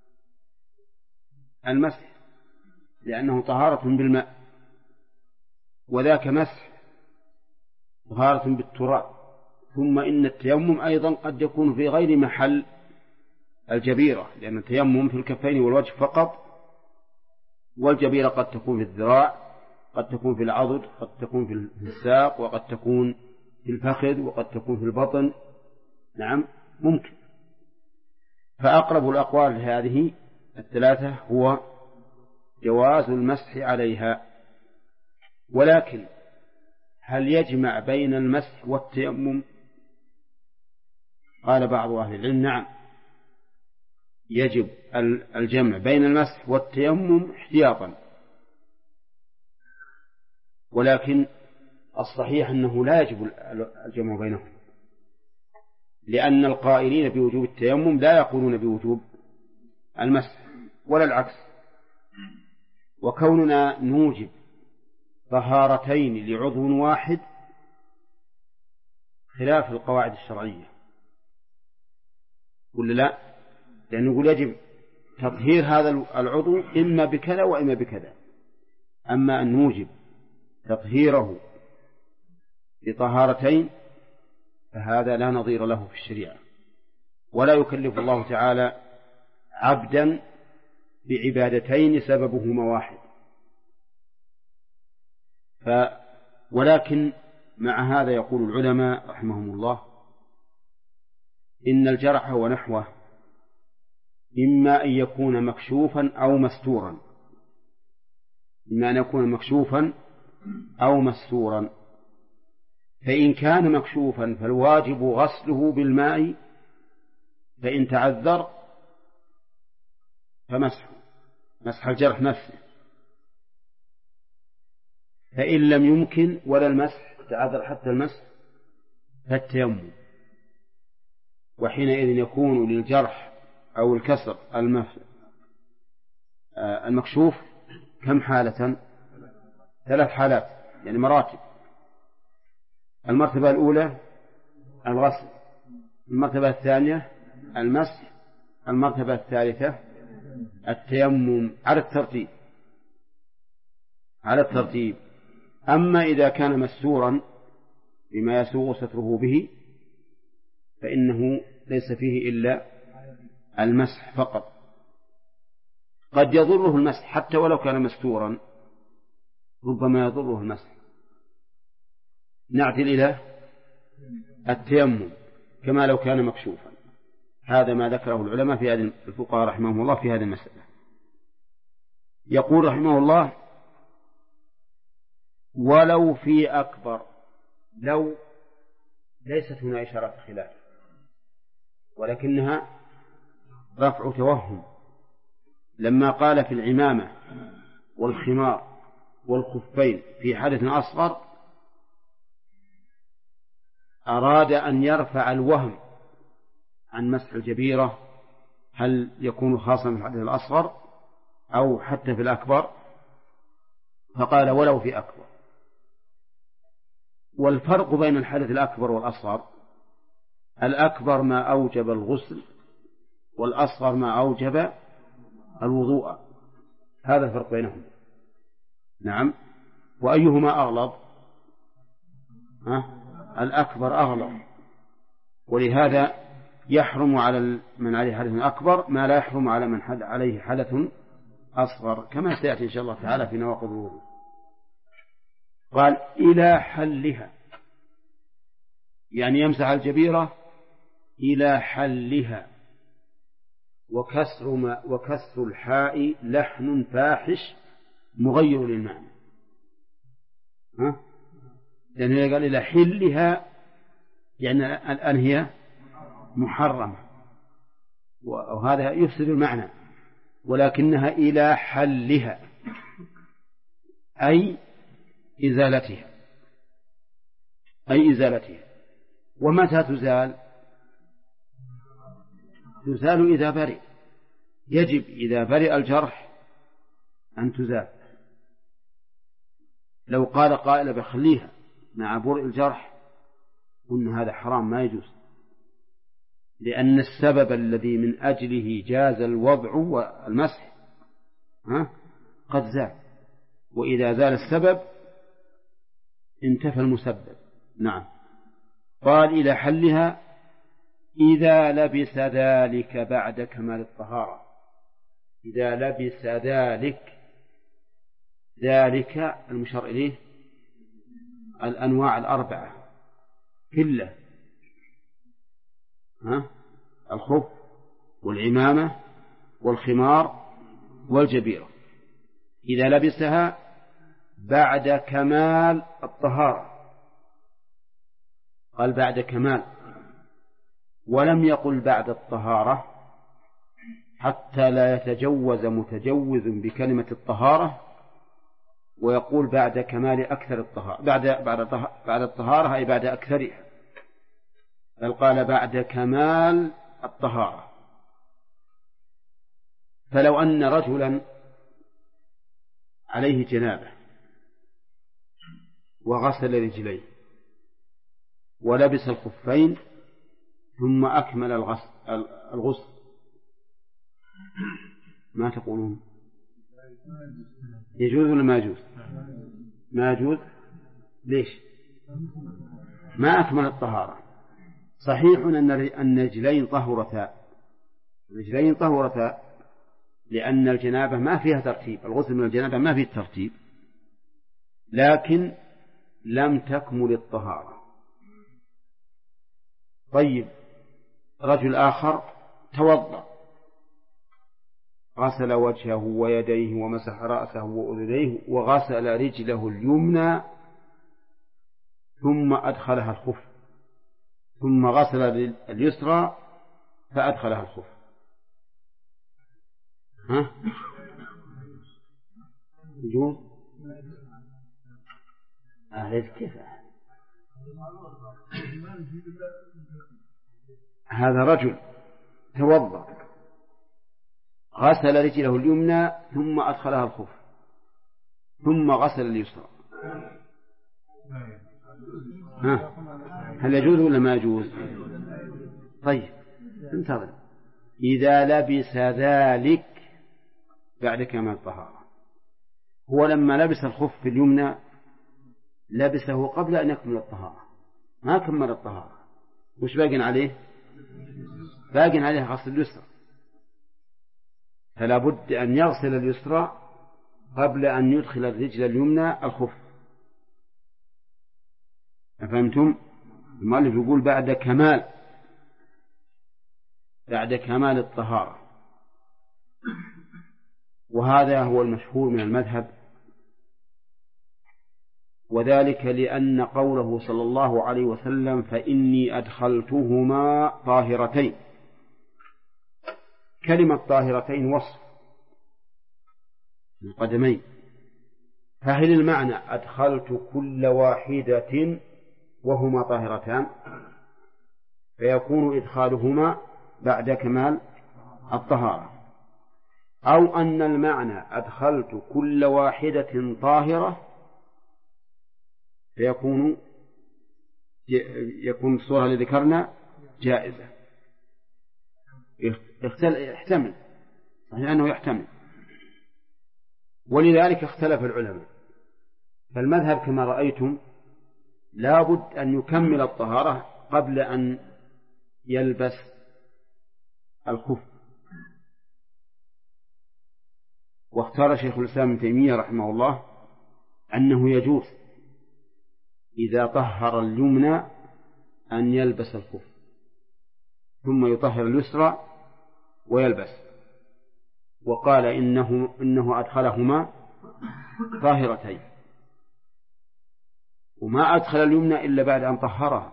المسح، لأنه طهارة بالماء، وذاك مسح طهارة بالتراب. ثم إن التيمم أيضا قد يكون في غير محل الجبيرة، لأن التيمم في الكفين والوجه فقط، والجبيرة قد تكون في الذراع، قد تكون في العضد، قد تكون في الساق، وقد تكون في الفخذ، وقد تكون في البطن. نعم ممكن. فأقرب الأقوال هذه الثلاثة هو جواز المسح عليها. ولكن هل يجمع بين المسح والتيمم؟ قال بعض أهل العلم نعم، يجب الجمع بين المسح والتيمم احتياطا، ولكن الصحيح أنه لا يجب الجمع بينهم، لأن القائلين بوجوب التيمم لا يقولون بوجوب المسح ولا العكس. وكوننا نوجب طهارتين لعضو واحد خلاف القواعد الشرعية، ولا لا؟ لأنه يقول يجب تطهير هذا العضو إما بكذا وإما بكذا. أما أن نوجب تطهيره بطهارتين فهذا لا نظير له في الشريعة، ولا يكلف الله تعالى عبدا بعبادتين سببهما واحد. ولكن مع هذا يقول العلماء رحمهم الله إن الجرح ونحوه إما أن يكون مكشوفا أو مستورا، إما أن يكون مكشوفا أو مستورا. فإن كان مكشوفا فالواجب غسله بالماء، فإن تعذر فمسح الجرح نفسه، فإن لم يمكن ولا المسح تعذر حتى المسح فالتيمم. وحينئذ يكون للجرح أو الكسر المكشوف كم حالة؟ 3 حالات، يعني مراتب. المرتبة الأولى الغسل، المرتبة الثانية المسح، المرتبة الثالثة التيمم على الترتيب. أما إذا كان مستورا بما يسوغ ستره به فإنه ليس فيه إلا المسح فقط. قد يضره المسح حتى ولو كان مستورا، ربما يضره المسح. نعدل إلى التيمم كما لو كان مكشوفا. هذا ما ذكره العلماء في هذه الفقهاء رحمهم الله في هذه المسألة. يقول رحمه الله ولو في أكبر. لو ليست هنا إشارة خلاف، ولكنها رفع توهم. لما قال في العمامة والخمار والخفين في حدث أصغر أراد أن يرفع الوهم عن مسح الجبيرة، هل يكون خاصا في الحدث الأصغر أو حتى في الأكبر؟ فقال ولو في أكبر. والفرق بين الحدث الأكبر والأصغر: الأكبر ما أوجب الغسل، والأصغر ما أوجب الوضوء. هذا الفرق بينهم. نعم. وأيهما أغلظ؟ الأكبر أغلظ، ولهذا يحرم على من عليه حدث أكبر ما لا يحرم على من عليه حدث أصغر، كما سيأتي إن شاء الله تعالى في نواقض الوضوء. قال إلى حلها، يعني يمسح الجبيرة إلى حلها. وكسر الحاء لحن فاحش مغير للمعنى، لأنه قال إلى حلها يعني الآن هي محرمة، وهذا يفسد المعنى. ولكنها إلى حلها أي إزالتها. أي إزالتها. ومتى تزال؟ تزال إذا برئ، يجب إذا برئ الجرح أن تزال. لو قال قائل بخليها مع برئ الجرح قلنا هذا حرام ما يجوز، لأن السبب الذي من أجله جاز الوضع والمسح قد زال، وإذا زال السبب انتفى المسبب. نعم. قال إلى حلها إذا لبس ذلك بعد كمال الطهارة. إذا لبس ذلك المشار إليه الأنواع الأربعة كله، الخف والعمامة والخمار والجبيرة. إذا لبسها بعد كمال الطهارة، قال بعد كمال، ولم يقل بعد الطهارة حتى لا يتجوز متجوز بكلمة الطهارة ويقول بعد كمال أكثر الطهارة، بعد الطهارة أي بعد أكثرها، بل قال بعد كمال الطهارة. فلو أن رجلا عليه جنابة وغسل رجليه ولبس الخفين ثم أكمل الغسل، ما تقولون؟ يجوز ولا ما يجوز؟ ما يجوز. ليش؟ ما أكمل الطهارة. صحيح أن الرجلين طهورتا لأن الجنابة ما فيها ترتيب، الغسل من الجنابة ما فيه ترتيب، لكن لم تكمل الطهارة. طيب، رجل آخر توضأ، غسل وجهه ويديه ومسح رأسه وأذنيه وغسل رجله اليمنى ثم أدخلها الخف، ثم غسل اليسرى فأدخلها الخف، يجوز؟ كيف هذا؟ رجل توضأ غسل رجله اليمنى ثم أدخلها الخف ثم غسل اليسرى، هل يجوز ولا ما يجوز؟ طيب انتظر. إذا لبس ذلك بعد كمال الطهارة، هو لما لبس الخف اليمنى لبسه قبل أن يكمل الطهارة، ما كمل الطهارة، وش باقي عليه؟ باقي عليه غسل اليسرى، فلا بد أن يغسل اليسرى قبل أن يدخل الرجل اليمنى الخف. أفهمتم؟ المؤلف يقول بعد كمال الطهارة، وهذا هو المشهور من المذهب، وذلك لأن قوله صلى الله عليه وسلم فإني أدخلتهما طاهرتين، كلمة طاهرتين وصف القدمين، فهل المعنى أدخلت كل واحدة وهما طاهرتان فيكون إدخالهما بعد كمال الطهارة، أو أن المعنى أدخلت كل واحدة طاهرة فيكون الصورة التي ذكرنا جائزة؟ يحتمل، صحيح أنه يحتمل، ولذلك اختلف العلماء. فالمذهب كما رأيتم لا بد أن يكمل الطهارة قبل أن يلبس الخف. واختار شيخ الإسلام ابن تيمية رحمه الله أنه يجوز إذا طهر اليمنى أن يلبس الخف ثم يطهر اليسرى ويلبس، وقال إنه أدخلهما طاهرتين، وما أدخل اليمنى إلا بعد أن طهرها،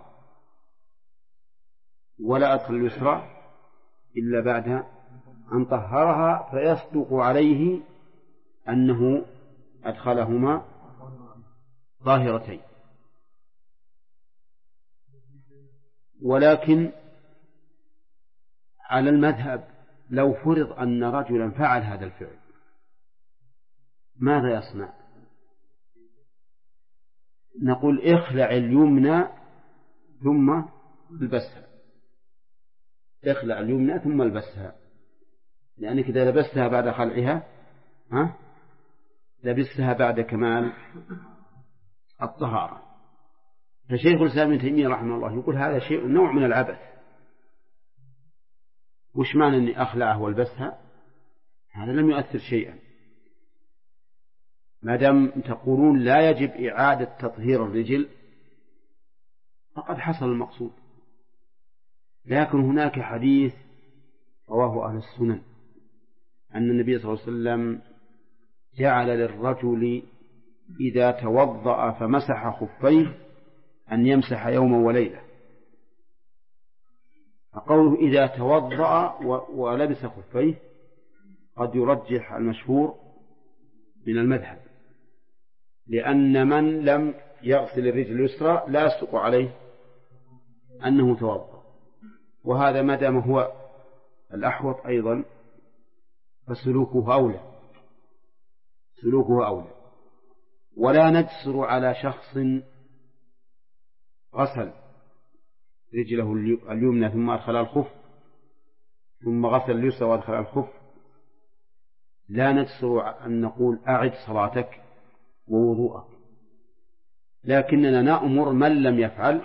ولا أدخل اليسرى إلا بعد أن طهرها، فيصدق عليه أنه أدخلهما طاهرتين. ولكن على المذهب لو فرض أن رجلا فعل هذا الفعل ماذا يصنع؟ نقول اخلع اليمنى ثم البسها، اخلع اليمنى ثم البسها، لأنك إذا لبستها بعد خلعها لبستها بعد كمال الطهارة. فشيخ الإسلام ابن تيمية رحمه الله يقول هذا شيء نوع من العبث. وش معنى أني أخلعه والبسها؟ هذا لم يؤثر شيئا، ما دام تقولون لا يجب إعادة تطهير الرجل فقد حصل المقصود. لكن هناك حديث رواه أهل السنن أن النبي صلى الله عليه وسلم جعل للرجل إذا توضأ فمسح خفيه أن يمسح يوما وليلة. فقوله إذا توضأ ولبس خفيه قد يرجح المشهور من المذهب، لأن من لم يغسل الرجل اليسرى لا يصدق عليه أنه توضأ، وهذا ما دام هو الأحوط أيضا فسلوكه أولى، سلوكه أولى. ولا نجسر على شخص غسل رجله اليمنى ثم أدخل الخف ثم غسل اليسرى وأدخل الخف، لا نجسر أن نقول أعد صلاتك ووضوءك، لكننا نأمر من لم يفعل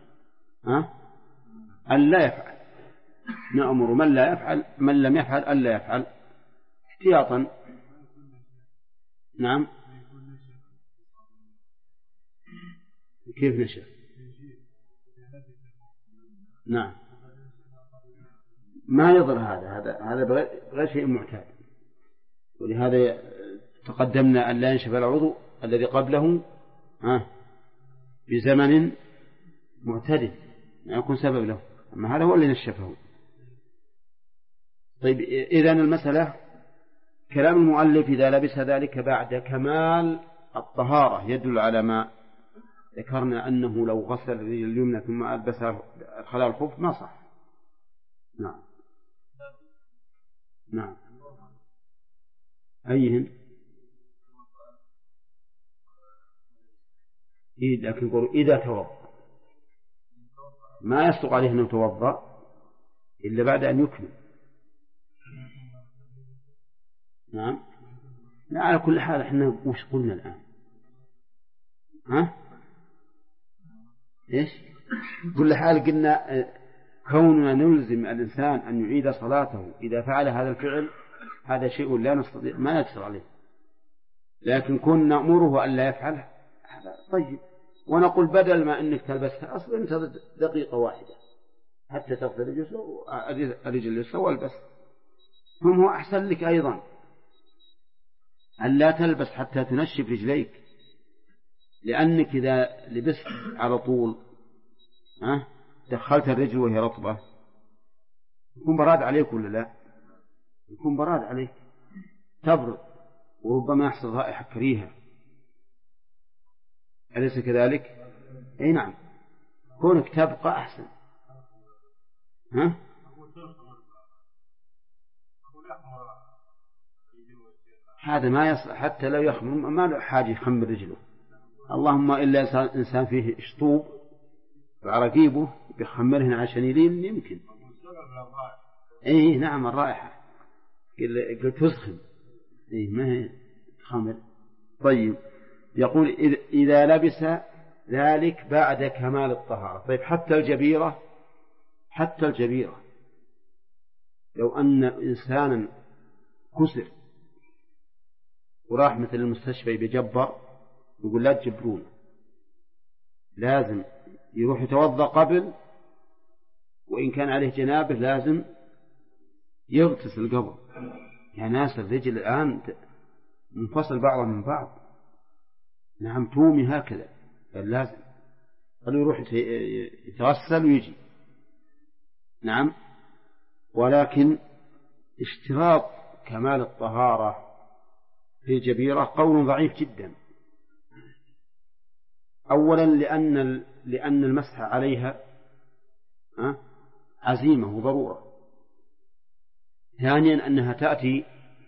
أن لا يفعل، نأمر من لم يفعل أن لا يفعل احتياطا. نعم. كيف نشأ؟ نعم ما يضر هذا غير شيء معتاد، ولهذا تقدمنا أن لا ينشف العضو الذي قبله بزمن معتدل ما يكون سبب له، أما هذا هو اللي نشفه. طيب إذن المسألة كلام المؤلف إذا لبس ذلك بعد كمال الطهارة يدل على ما ذكرنا أنه لو غسل الرجل اليمنى ثم ألبس خلال الخف ما صح. نعم. نعم. أيهن؟ لكن يقول إذا توضأ ما يصدق عليه أنه توضأ إلا بعد أن يكمل. نعم. لا على كل حال احنا وش قلنا الآن؟ إيش؟ كل حال قلنا كوننا نلزم الإنسان أن يعيد صلاته إذا فعل هذا الفعل هذا شيء لا نستطيع ما نقدر عليه، لكن كنا نأمره أن لا يفعل هذا طيب. ونقول بدل ما أنك تلبسها أصلا انتظر دقيقة واحدة حتى تغسل الرجل اليسرى والبس، ثم هو أحسن لك أيضا أن لا تلبس حتى تنشف رجليك، لأنك إذا لبست على طول دخلت الرجل وهي رطبة يكون براد عليك ولا لا؟ يكون براد عليك تبرد وربما يحصل رائحة كريهة، أليس كذلك؟ أي نعم، كونك تبقى أحسن. هذا ما يصلح حتى لو يخمر ما له حاجة يخمر رجله، اللهم إلا إنسان فيه شطوب وعرقيبه بيخمرهن عشان يلين يمكن. إيه نعم الرائحة قلت تسخن إيه ما هي خمر. طيب يقول إذا لبس ذلك بعد كمال الطهارة. طيب حتى الجبيرة لو أن إنسانا كسر وراح مثل المستشفى بجبر يقول لا تجبرون، لازم يروح يتوضأ قبل، وإن كان عليه جنابه لازم يغتسل قبل. يعني ناس الرجل الآن منفصل بعضها من بعض. نعم تومي هكذا لازم قال يروح يتغسل ويجي. نعم. ولكن اشتراط كمال الطهارة في الجبيرة قول ضعيف جدا. أولا لأن المسح عليها عزيمة وضرورة. ثانيا أنها تأتي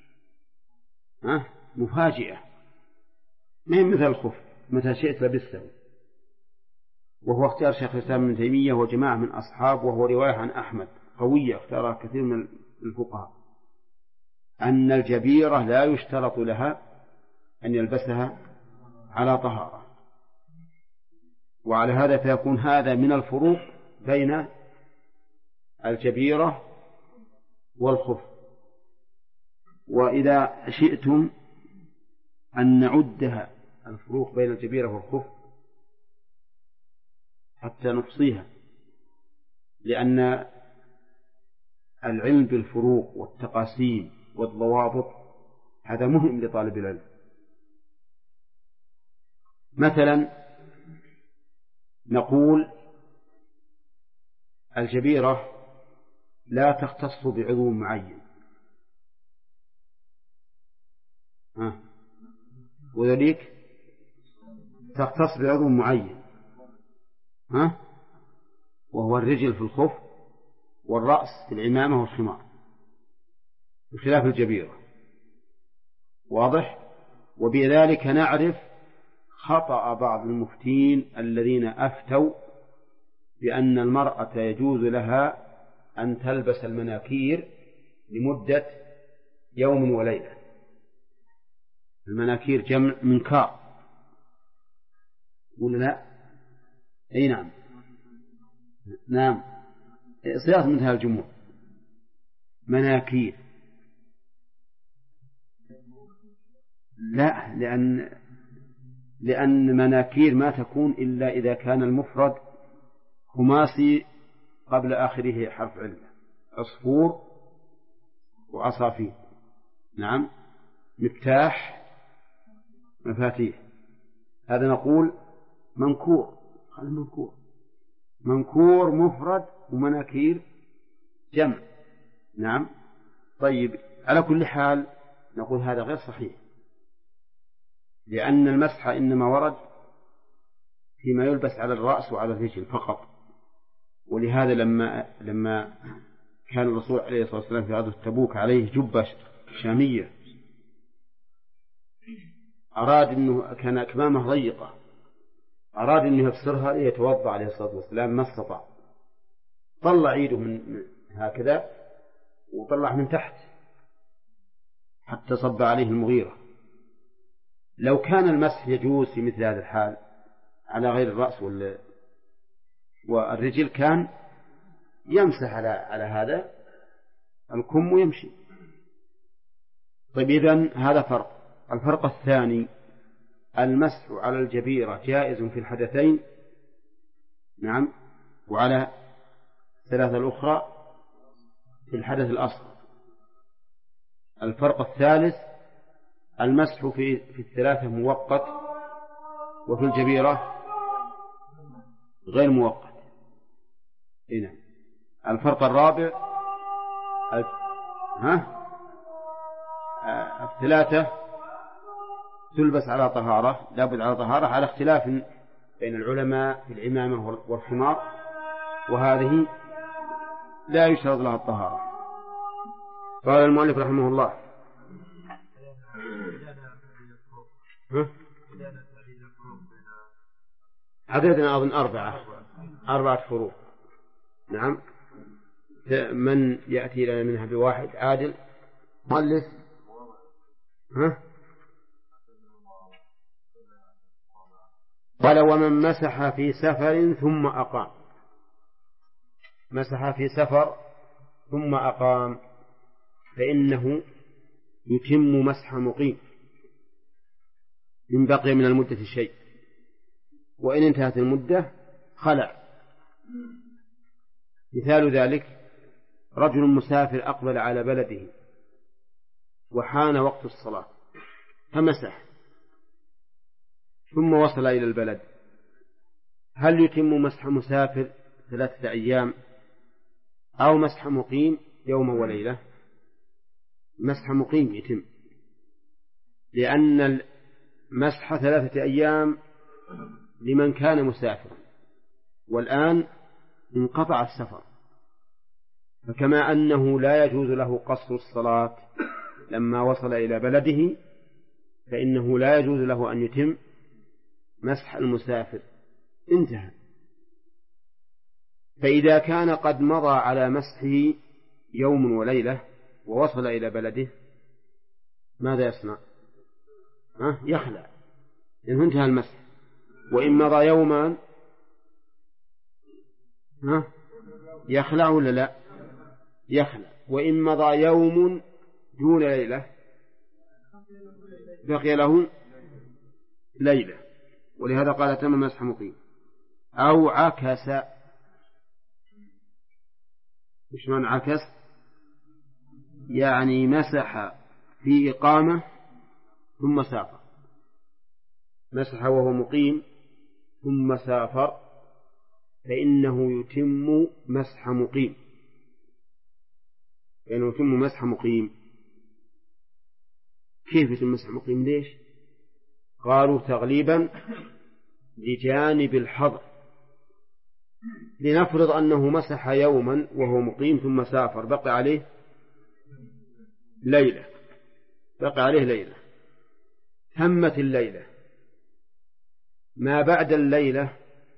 مفاجئة، ما هي مثل الخف متى شئت لبسته، وهو اختيار شيخ الإسلام ابن تيمية وجماعة من أصحاب، وهو رواية عن أحمد قوية اختارها كثير من الفقهاء، أن الجبيرة لا يشترط لها أن يلبسها على طهارة. وعلى هذا فيكون هذا من الفروق بين الجبيرة والخف. وإذا شئتم أن نعدها الفروق بين الجبيرة والخف حتى نحصيها، لأن العلم بالفروق والتقاسيم والضوابط هذا مهم لطالب العلم. مثلا نقول الجبيرة لا تختص بعضو معين، وذلك تختص بعضو معين، وهو الرجل في الخف والرأس في العمامة والخمار، بخلاف الجبيرة. واضح؟ وبذلك نعرف خطأ بعض المفتين الذين أفتوا بأن المرأة يجوز لها أن تلبس المناكير لمدة يوم وليلة. المناكير جمع منكار، ولا لا؟ أي نعم، نعم، صياغة منتهى الجموع مناكير. لا، لأن مناكير ما تكون إلا إذا كان المفرد خماسي قبل آخره حرف علة، عصفور وعصافير، نعم، مفتاح، مفاتيح، هذا نقول منكور. منكور مفرد ومناكير جمع، نعم. طيب، على كل حال نقول هذا غير صحيح، لأن المسح إنما ورد فيما يلبس على الرأس وعلى الرجل فقط. ولهذا لما كان الرسول عليه الصلاة والسلام في غزوة تبوك عليه جبة شامية، أراد أنه كان أكمامه ضيقة، أراد أنه يكسرها ليتوضأ عليه الصلاة والسلام، ما استطاع، طلع يده من هكذا وطلع من تحت حتى صب عليه المغيرة. لو كان المسح يجوز في مثل هذا الحال على غير الرأس والرجل كان يمسح على هذا الكم ويمشي. طيب، إذن هذا فرق. الفرق الثاني، المسح على الجبيرة جائز في الحدثين، نعم، وعلى الثلاثة الأخرى في الحدث الأصغر. الفرق الثالث، المسح في الثلاثة مؤقت، وفي الجبيرة غير مؤقت. نعم. الفرق الرابع، الثلاثة تلبس على طهارة، لابد على طهارة، على اختلاف بين العلماء في العمامة والخمار، وهذه لا يشترط لها الطهارة. قال المؤلف رحمه الله: عددنا أظن أربعة فروق، نعم. من يأتي لنا منها بواحد عادل مؤلف؟ قال: ومن مسح في سفر ثم أقام. مسح في سفر ثم أقام فإنه يتم مسح مقيم إن بقي من المدة شيء، وإن انتهت المدة خلع. مثال ذلك: رجل مسافر أقبل على بلده وحان وقت الصلاة فمسح ثم وصل إلى البلد، هل يتم مسح مسافر 3 أيام أو مسح مقيم يوم وليلة؟ مسح مقيم يتم، لأن مسح 3 أيام لمن كان مسافرا، والآن انقطع السفر. فكما أنه لا يجوز له قصر الصلاة لما وصل إلى بلده، فإنه لا يجوز له أن يتم مسح المسافر. انتهى. فإذا كان قد مضى على مسحه يوم وليلة ووصل إلى بلده، ماذا يصنع؟ يخلع، لأنه انتهى المسح. وإن مضى يوما يخلع ولا لا؟ يخلع. وإن مضى يوم دون ليلة بقي له ليلة، ولهذا قال تم مسح مقيم. أو عكس. إيش معنى عكس؟ يعني مسح في إقامة ثم سافر، مسح وهو مقيم ثم سافر، فإنه يتم مسح مقيم، لأنه يتم مسح مقيم. كيف يتم مسح مقيم؟ ليش؟ قالوا تغليبا لجانب الحظر. لنفرض أنه مسح يوما وهو مقيم ثم سافر، بقي عليه ليلة، تمت الليلة. ما بعد الليلة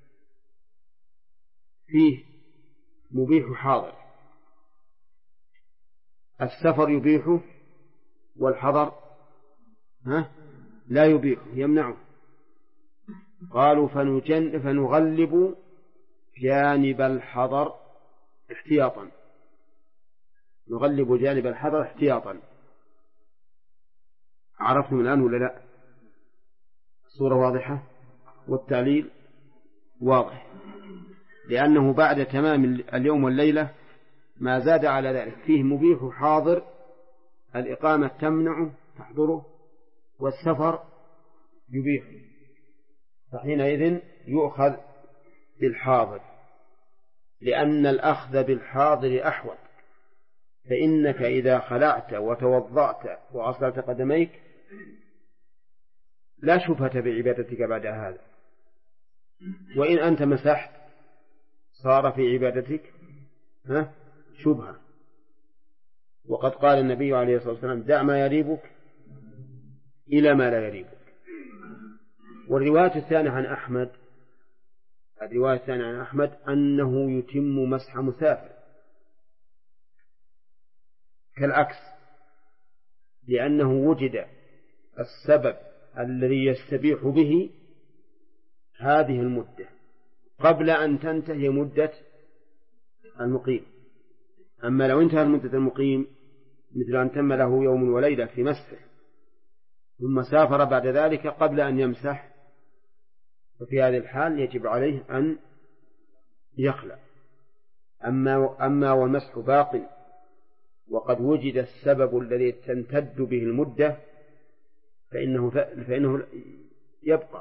فيه مبيح حاضر، السفر يبيحه والحضر لا يبيحه، يمنعه. قالوا فنغلب جانب الحضر احتياطا، نغلب جانب الحضر احتياطا. عرفتم الآن ولا لا؟ الصورة واضحة والتعليل واضح، لأنه بعد تمام اليوم والليلة ما زاد على ذلك فيه مبيح حاضر، الإقامة تمنعه تحضره والسفر يبيحه، فحينئذ يؤخذ بالحاضر، لأن الأخذ بالحاضر أحوط. فإنك إذا خلعت وتوضأت وغسلت قدميك لا شبهة بعبادتك بعد هذا، وإن أنت مسحت صار في عبادتك شبهة. وقد قال النبي عليه الصلاة والسلام دع ما يريبك إلى ما لا يريبك. والرواية الثانية عن أحمد أنه يتم مسح مسافر كالعكس، لأنه وجد السبب الذي يستبيح به هذه المدة قبل أن تنتهي مدة المقيم. أما لو انتهى مدة المقيم مثل أن تم له يوم وليلة في مسحه ثم سافر بعد ذلك قبل أن يمسح، ففي هذه الحال يجب عليه أن يخلع. أما والمسح باق وقد وجد السبب الذي تمتد به المدة فإنه يبقى.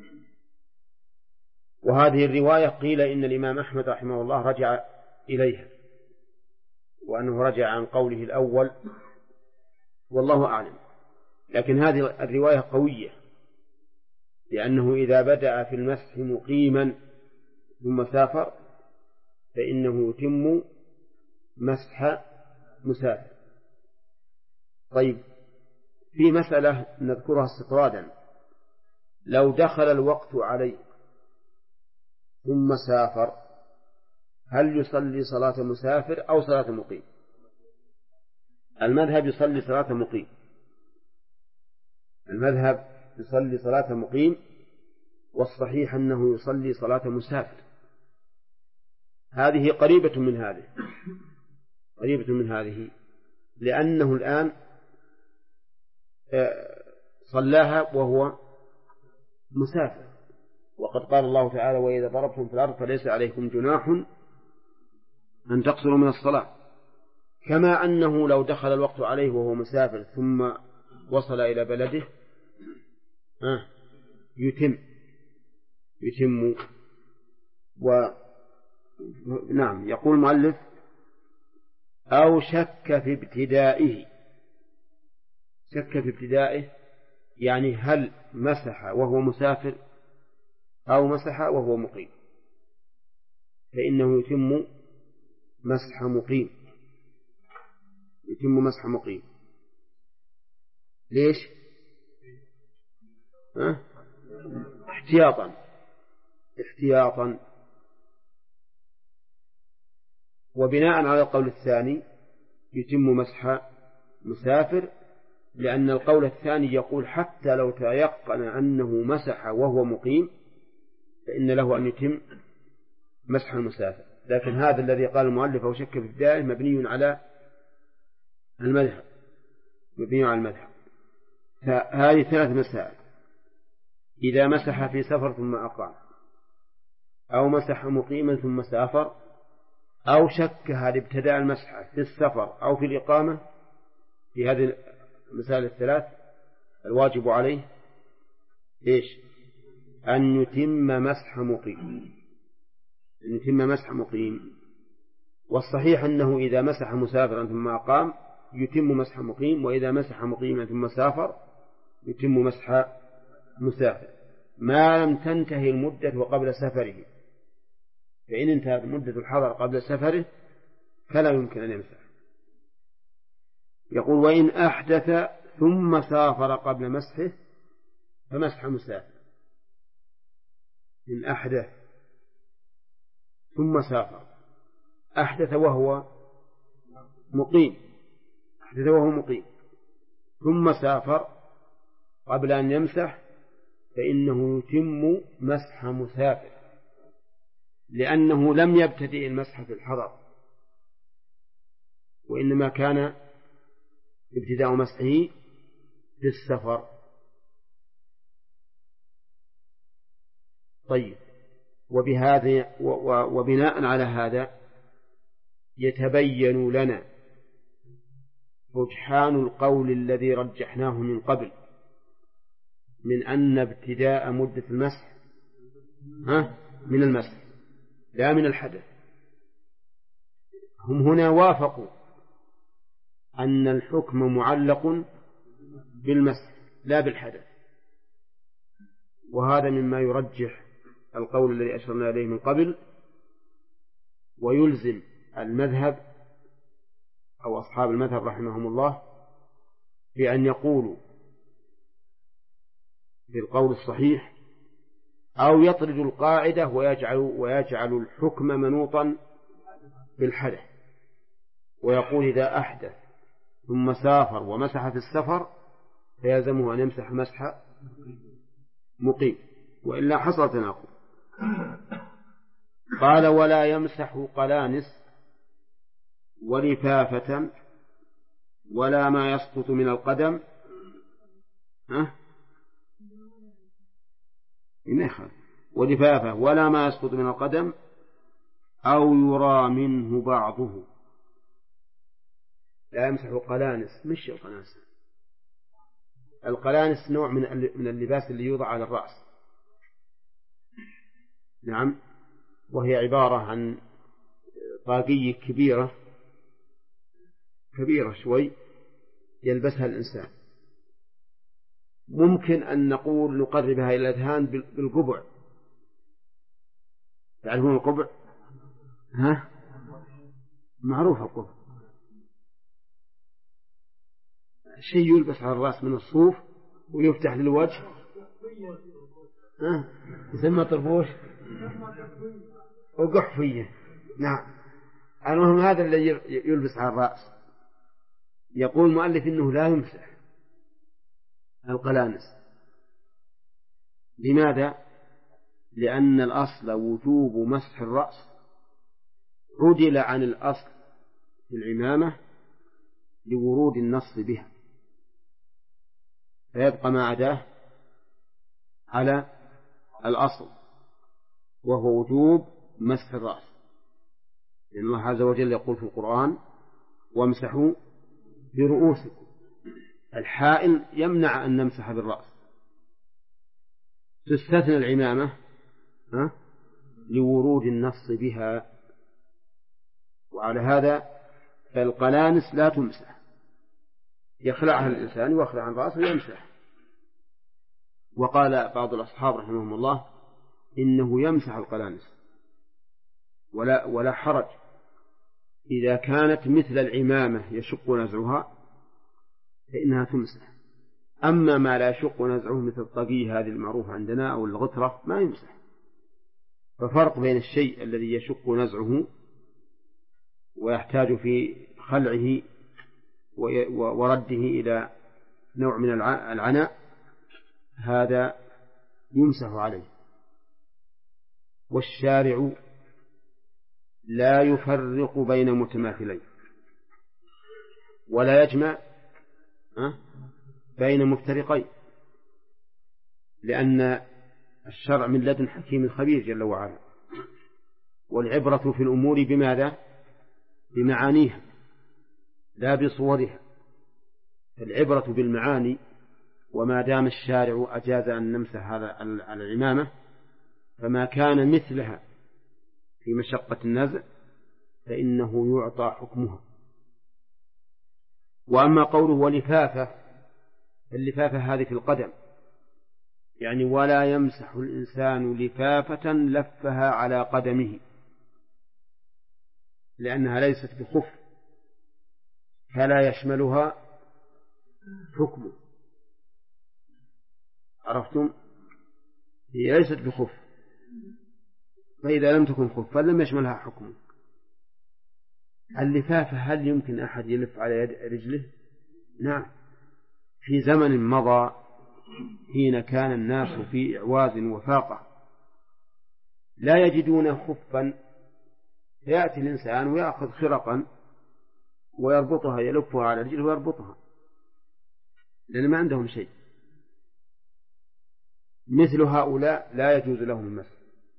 وهذه الرواية قيل إن الإمام أحمد رحمه الله رجع إليها، وأنه رجع عن قوله الأول، والله أعلم. لكن هذه الرواية قوية، لأنه إذا بدأ في المسح مقيما ثم سافر فإنه يتم مسح مسافر. طيب، في مسألة نذكرها استطرادا: لو دخل الوقت عليه ثم سافر هل يصلي صلاة مسافر أو صلاة مقيم؟ المذهب يصلي صلاة مقيم، والصحيح أنه يصلي صلاة مسافر. هذه قريبة من هذه لأنه الآن صلاها وهو مسافر، وقد قال الله تعالى: وإذا ضربتم في الأرض فليس عليكم جناح أن تقصروا من الصلاة. كما أنه لو دخل الوقت عليه وهو مسافر ثم وصل إلى بلده يتم. نعم. يقول المؤلف: أو شك في ابتدائه، يعني هل مسح وهو مسافر أو مسح وهو مقيم. فإنه يتم مسح مقيم، يتم مسح مقيم. ليش؟ احتياطا. وبناء على القول الثاني يتم مسح مسافر، لأن القول الثاني يقول حتى لو تيقن أنه مسح وهو مقيم فإن له أن يتم مسح المسافر. لكن هذا الذي قال المؤلف وشك في الدائم مبني على المذهب، فهذه 3 مسائل: إذا مسح في سفر ثم أقام، أو مسح مقيما ثم سافر، أو شك هل ابتدأ المسح في السفر أو في الإقامة. في هذه المسائل الثلاث الواجب عليه إيش؟ أن يتم مسح مقيم. والصحيح أنه إذا مسح مسافرا ثم أقام يتم مسح مقيم، وإذا مسح مقيما ثم سافر يتم مسح مسافر، ما لم تنتهي المدة قبل سفره. فإن انتهت مدة الحضر قبل سفره فلا يمكن أن يمسح. يقول: وإن أحدث ثم سافر قبل مسحه فمسح مسافر. إن أحدث ثم سافر، أحدث وهو مقيم ثم سافر قبل أن يمسح فإنه يتم مسح مسافر، لأنه لم يبتدئ المسح في الحضر، وإنما كان ابتداء مسحه في السفر. طيب، وبناء على هذا يتبين لنا رجحان القول الذي رجحناه من قبل من أن ابتداء مدة المسح من المسح لا من الحدث. هم هنا وافقوا أن الحكم معلق بالمسح لا بالحدث، وهذا مما يرجح القول الذي أشرنا إليه من قبل، ويلزم المذهب أو أصحاب المذهب رحمهم الله بأن يقولوا بالقول الصحيح، أو يطرد القاعدة ويجعل الحكم منوطا بالحدث، ويقول: إذا أحدث ثم سافر ومسح في السفر فيلزمه أن يمسح مسح مقيم، وإلا حصل تناقض. قال: ولا يمسح قلانس ولفافة ولا ما يسقط من القدم ولفافة ولا ما يسقط من القدم أو يرى منه بعضه. لا يمسح قلانس، مش القلانس. القلانس نوع من اللباس اللي يوضع على الرأس، نعم، وهي عبارة عن طاقية كبيرة شوي يلبسها الإنسان. ممكن أن نقربها إلى الأذهان بالقبع. تعرفون القبع؟ معروف القبع، شيء يلبس على الرأس من الصوف ويفتح للوجه، يسمى طربوش وقحفية. نعم، المهم هذا الذي يلبس على الرأس. يقول المؤلف إنه لا يمسح القلانس. لماذا؟ لأن الأصل وجوب مسح الرأس عدل عن الأصل في العمامة لورود النص بها، فيبقى ما عداه على الأصل وهو وجوب مسح الرأس، لأن الله عز وجل يقول في القرآن: وامسحوا برؤوسكم. الحائل يمنع أن نمسح بالرأس، تستثنى العمامة لورود النص بها. وعلى هذا فالقلانس لا تمسح، يخلعها الإنسان ويخلع عن رأسه ويمسح. وقال بعض الأصحاب رحمهم الله إنه يمسح القلانس ولا حرج إذا كانت مثل العمامة يشق نزعها فإنها تمسح. أما ما لا يشق نزعه مثل الطقي هذه المعروفة عندنا أو الغترة ما يمسح. ففرق بين الشيء الذي يشق نزعه ويحتاج في خلعه ورده إلى نوع من العناء هذا يمسح عليه. والشارع لا يفرق بين متماثلين ولا يجمع بين مفترقين، لأن الشرع من لدن حكيم خبير جل وعلا، والعبرة في الأمور بماذا؟ بمعانيها لا بصورها. العبرة بالمعاني، وما دام الشارع أجاز أن نمسح هذا العمامة فما كان مثلها في مشقة النزع فإنه يعطى حكمها. وأما قوله ولفافة، اللفافة هذه في القدم، يعني ولا يمسح الإنسان لفافة لفها على قدمه، لأنها ليست بخف فلا يشملها حكم. عرفتم؟ هي ليست بخف، فإذا لم تكن خفا لم يشملها حكم. اللفافة هل يمكن أحد يلف على يد رجله؟ نعم، في زمن مضى حين كان الناس في إعواز وفاقة لا يجدون خفا، فيأتي الإنسان ويأخذ خرقا ويربطها، يلفها على رجله ويربطها، لأن ما عندهم شيء. مثل هؤلاء لا يجوز لهم المسح.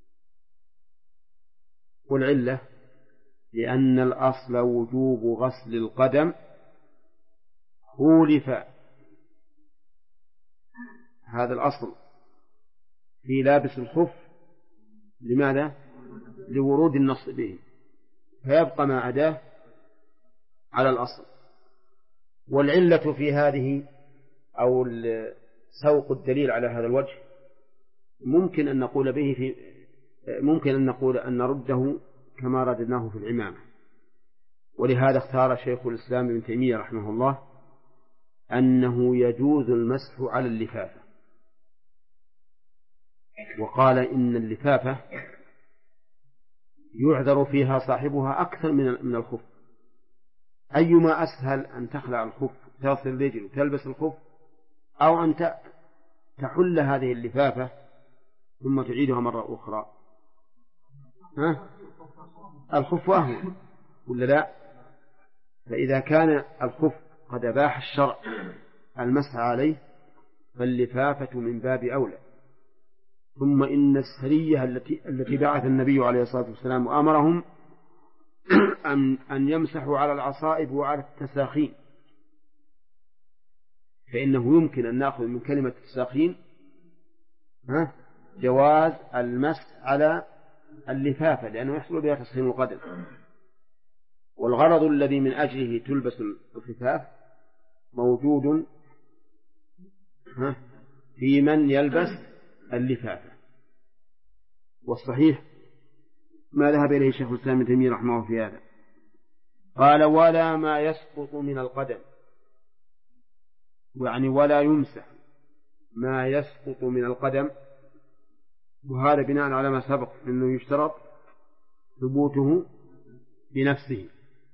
والعلة لأن الأصل وجوب غسل القدم، خولف هذا الأصل في لابس الخف. لماذا؟ لورود النص به، فيبقى ما عداه على الأصل. والعلة في هذه أو سوق الدليل على هذا الوجه ممكن أن نقول به ممكن أن نقول أن نرده كما رددناه في العمامة. ولهذا اختار شيخ الإسلام ابن تيمية رحمه الله أنه يجوز المسح على اللفافة، وقال إن اللفافة يعذر فيها صاحبها أكثر من الخف. أيما أسهل أن تخلع الخف تغسل الرجل وتلبس الخف، أو أن تحل هذه اللفافة ثم تعيدها مرة أخرى؟ الخف أهون ولا لا؟ فإذا كان الخف قد أباح الشرع المسح عليه فاللفافة من باب أولى. ثم إن السرية التي بعث النبي عليه الصلاة والسلام وأمرهم أن يمسحوا على العصائب وعلى التساخين، فإنه يمكن أن نأخذ من كلمة التساخين جواز المسح على اللفافة، لأنه يحصل بها تسخين القدم. والغرض الذي من أجله تلبس الخفاف موجود في من يلبس اللفافة. والصحيح ما ذهب إليه شيخ الإسلام ابن تيمية رحمه الله في هذا. قال ولا ما يسقط من القدم، يعني ولا يمسح ما يسقط من القدم، وهذا بناء على ما سبق أنه يشترط ثبوته بنفسه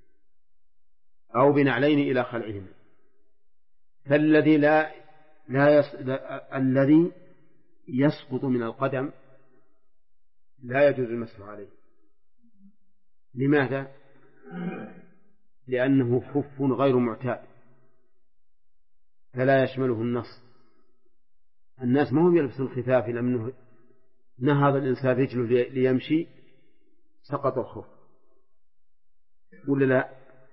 أو بنعلين إلى خلعهما. فالذي الذي يسقط من القدم لا يجوز المسح عليه. لماذا؟ لأنه خف غير معتاد فلا يشمله النص. الناس ما هم يلبسون الخفاف لأنه نهض الإنسان رجله ليمشي سقط الخف ولا لا؟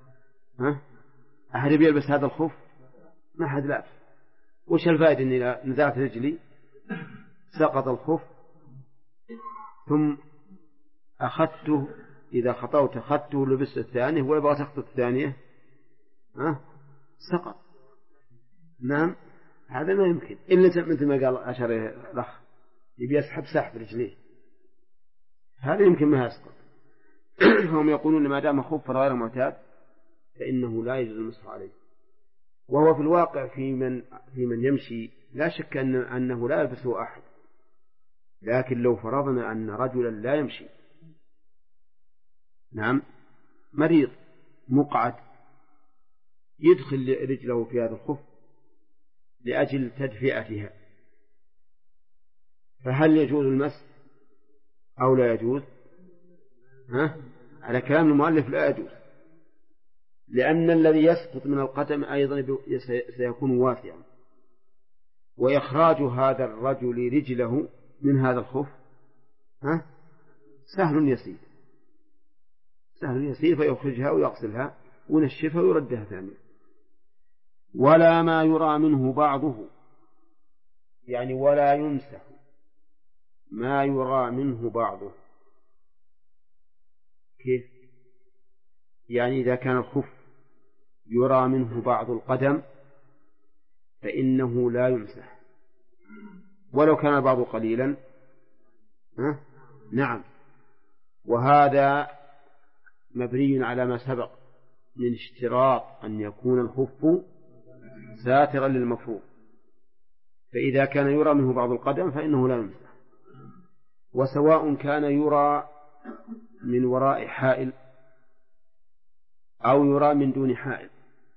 أحد يلبس هذا الخف؟ ما أحد لابس. وش الفائدة إن إذا نزعت رجلي سقط الخف ثم أخذته، إذا خطوت أخذته لبست الثانية ويبغى تخطط الثانية سقط. نعم، هذا ما يمكن إلا مثل ما قال أشار الأخ يبي يسحب سحب رجليه، هذا يمكن ما يسقط. هم يقولون ما دام خفا غير معتاد فإنه لا يجوز المسح عليه. وهو في الواقع في من يمشي لا شك أنه لا يلبسه أحد، لكن لو فرضنا أن رجلا لا يمشي، نعم، مريض مقعد، يدخل رجله في هذا الخف لأجل تدفئتها، فهل يجوز المسح أو لا يجوز؟ على كلام المؤلف لا يجوز، لأن الذي يسقط من القدم أيضا سيكون واسعا، وإخراج هذا الرجل رجله من هذا الخف سهل يسير، فيخرجها ويغسلها ونشفها ويردها ثانية. ولا ما يرى منه بعضه، يعني ولا يمسح ما يرى منه بعضه. كيف؟ يعني إذا كان الخف يرى منه بعض القدم فإنه لا يمسح ولو كان البعض قليلا. نعم، وهذا مبني على ما سبق من اشتراط أن يكون الخف ساترا للمفروض، فإذا كان يرى منه بعض القدم فإنه لا يمسح، وسواء كان يرى من وراء حائل أو يرى من دون حائل.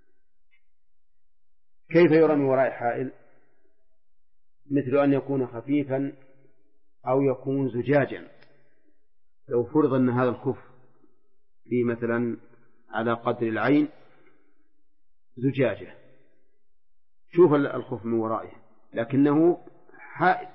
كيف يرى من وراء حائل؟ مثل أن يكون خفيفا أو يكون زجاجا. لو فرض أن هذا الخف في مثلا على قدر العين زجاجة، شوف الخف من ورائه لكنه حائل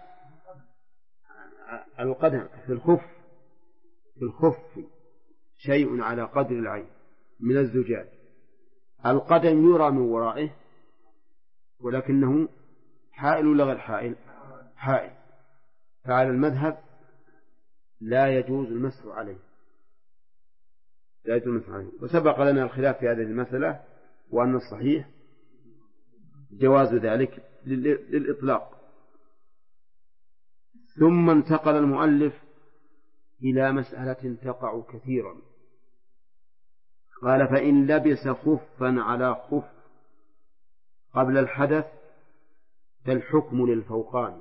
على القدم. في الخف شيء على قدر العين من الزجاج، القدم يرى من ورائه ولكنه حائل ولا غير حائل؟ حائل. فعلى المذهب لا يجوز المسح عليه، لا يجوز المسح عليه. وسبق لنا الخلاف في هذه المسألة، وأن الصحيح جواز ذلك للإطلاق. ثم انتقل المؤلف إلى مسألة تقع كثيرا، قال: فإن لبس خفا على خف قبل الحدث فالحكم للفوقان.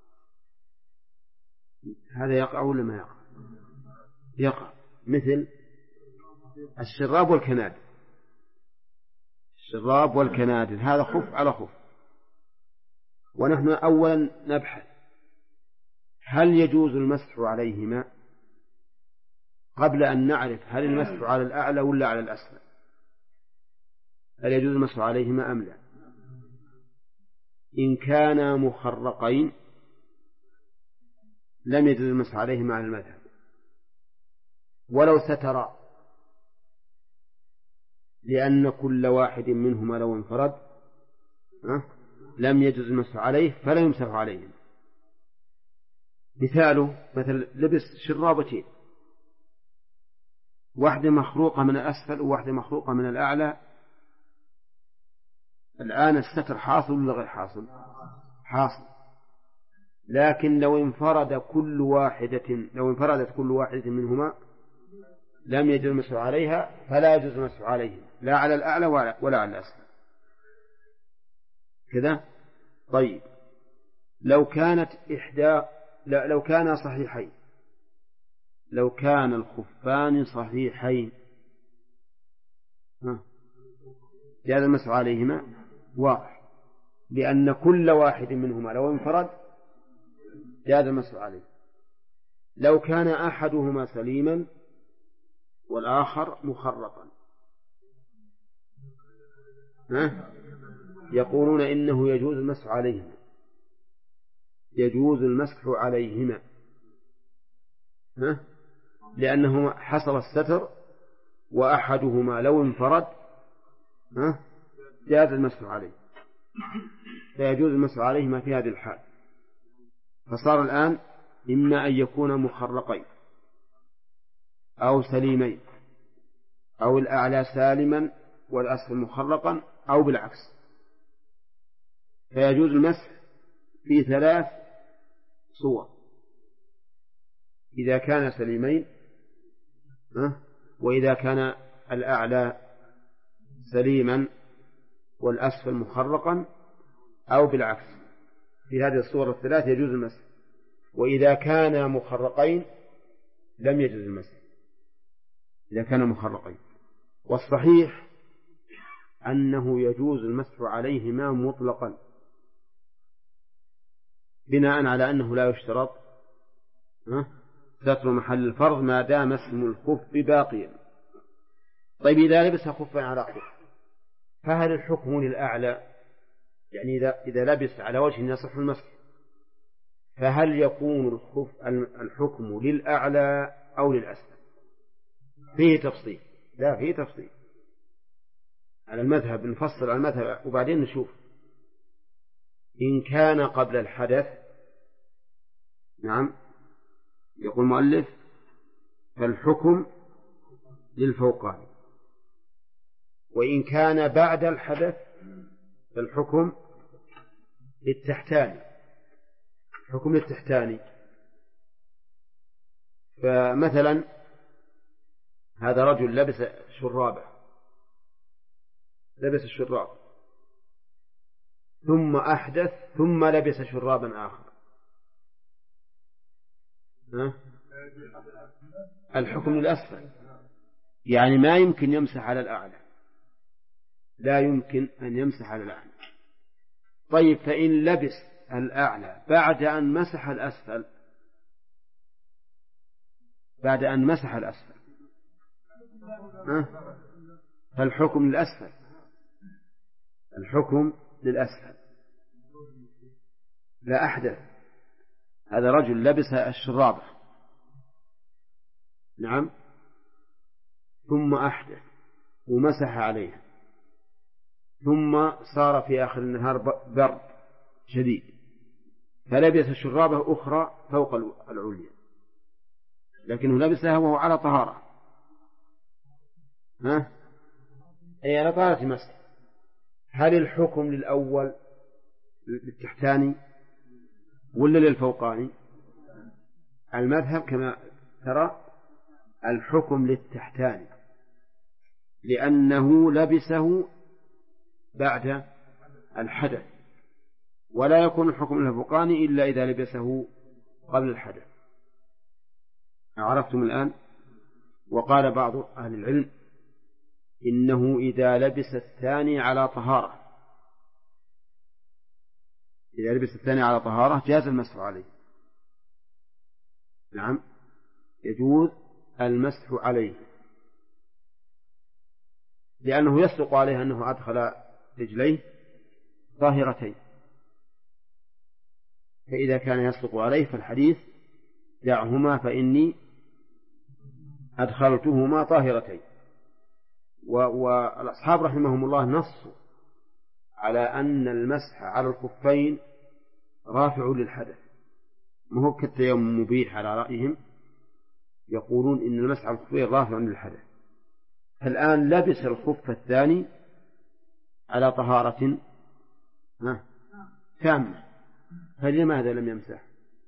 هذا يقع ولا ما يقع؟ يقع، مثل الشراب والكنادل. الشراب والكنادل هذا خف على خف، ونحن أولا نبحث هل يجوز المسح عليهما قبل أن نعرف هل المسح على الأعلى ولا على الأسفل، هل يجوز المسح عليهما أم لا. إن كانا مخرقين لم يجوز المسح عليهما على المذهب، ولو سترا، لأن كل واحد منهما لو انفرد لم يجوز المسح عليه فلا يمسح عليهم. مثاله مثل لبس شرابتين، واحدة مخروقة من الأسفل وواحدة مخروقة من الأعلى، الآن الستر حاصل ولا غير حاصل؟ حاصل. لكن لو انفردت كل واحدة منهما لم يجوز المسح عليها، فلا يجوز المسح عليهم لا على الأعلى ولا على الأسفل كذا. طيب، لو كان صحيحين، لو كان الخفان صحيحين جاز المسح عليهما؟ واضح، لأن كل واحد منهما لو انفرد جاز المسح عليه. لو كان أحدهما سليما والآخر مخرقا يقولون إنه يجوز المسح عليهما، يجوز المسح عليهما لأنه حصل الستر، وأحدهما لو انفرد جاز المسح عليه، فيجوز المسح عليهما في هذه الحال. فصار الآن إما أن يكون مخرقين أو سليمين، أو الأعلى سالما والأسفل مخرقا، أو بالعكس، فيجوز المسح في 3 صور: إذا كان سليمين وإذا كان الأعلى سليما والأسفل مخرقا، أو بالعكس، في هذه الصور الثلاث يجوز المسح. وإذا كان مخرقين لم يجوز المسح إذا كان مخرقين. والصحيح أنه يجوز المسح عليهما مطلقا، بناء على أنه لا يشترط ستر محل الفرض ما دام اسم الخف باقيا. طيب إذا لبس خفا على خف فهل الحكم للأعلى؟ يعني إذا لبس على وجه يصح المسح، فهل يكون الحكم للأعلى أو للأسفل؟ فيه تفصيل. لا، فيه تفصيل على المذهب، نفصل على المذهب وبعدين نشوف. إن كان قبل الحدث، نعم، يقول المؤلف فالحكم للفوقاني. وإن كان بعد الحدث فالحكم للتحتاني. الحكم للتحتاني. فمثلا هذا رجل لبس شرابه، لبس الشراب ثم أحدث ثم لبس شرابا آخر، الحكم للأسفل، يعني ما يمكن يمسح على الأعلى، لا يمكن أن يمسح على الأعلى. طيب فإن لبس الأعلى بعد أن مسح الأسفل، بعد أن مسح الأسفل، فالحكم للأسفل، الحكم للأسفل. لا، أحدث، هذا رجل لبس الشرابة، نعم، ثم أحدث ومسح عليها، ثم صار في آخر النهار برد شديد فلبس شرابه أخرى فوق العليا، لكنه لبسها وهو على طهارة، أي على طهارة مسح. هل الحكم للأول للتحتاني ولا للفوقاني؟ المذهب كما ترى الحكم للتحتاني، لأنه لبسه بعد الحدث، ولا يكون الحكم للفوقاني إلا إذا لبسه قبل الحدث. عرفتم الآن؟ وقال بعض أهل العلم إنه إذا لبس الثاني على طهارة، إذا لبس الثاني على طهارة جاز المسح عليه، نعم، يجوز المسح عليه، لأنه يصدق عليه أنه أدخل رجليه طاهرتين. فإذا كان يصدق عليه فالحديث دعهما فإني أدخلتهما طاهرتين. والأصحاب رحمهم الله نصوا على أن المسح على الخفين رافع للحدث، ما هو كالتيمم مبيح على رأيهم، يقولون إن المسح على الخفين رافع للحدث. الآن لبس الخف الثاني على طهارة تامة، فلماذا لم يمسح؟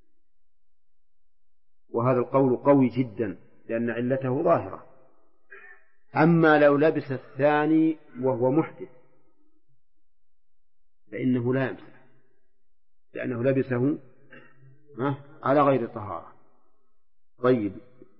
وهذا القول قوي جدا لأن علته ظاهرة. أما لو لبس الثاني وهو محدث فإنه لا يمسح، لأنه لبسه على غير طهارة. طيب،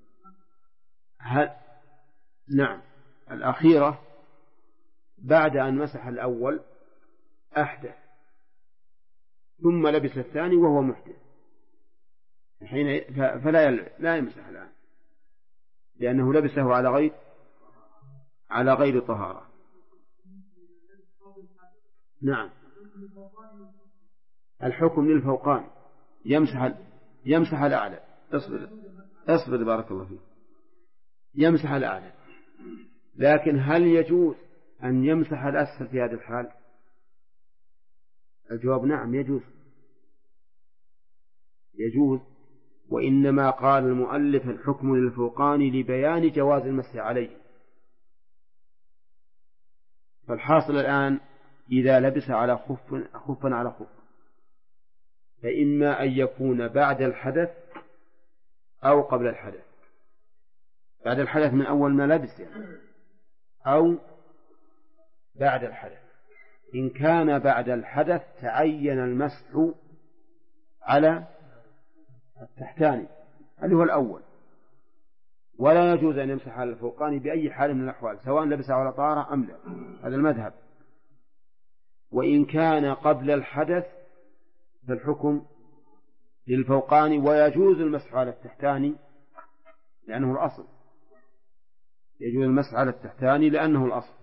نعم، الأخيرة بعد أن مسح الأول أحدث ثم لبس الثاني وهو محدث، حين فلا يمسح الآن، لأنه لبسه على غير طهارة. نعم، الحكم للفوقان، يمسح الأعلى. اصبر بارك الله فيك، يمسح الأعلى، لكن هل يجوز أن يمسح الأسفل في هذه الحال؟ الجواب نعم، يجوز. وإنما قال المؤلف الحكم للفوقان لبيان جواز المسح عليه. فالحاصل الآن إذا لبس على خفا على خف فإما أن يكون بعد الحدث أو قبل الحدث، بعد الحدث من أول ما لبس يعني، أو بعد الحدث. إن كان بعد الحدث تعين المسح على التحتاني اللي هو الأول، ولا يجوز أن يمسح على الفوقاني بأي حال من الأحوال سواء لبسه على طهارة أم لا، هذا المذهب. وإن كان قبل الحدث فالحكم للفوقاني، ويجوز المسح على التحتاني لأنه الأصل، يجوز المسح على التحتاني لأنه الأصل.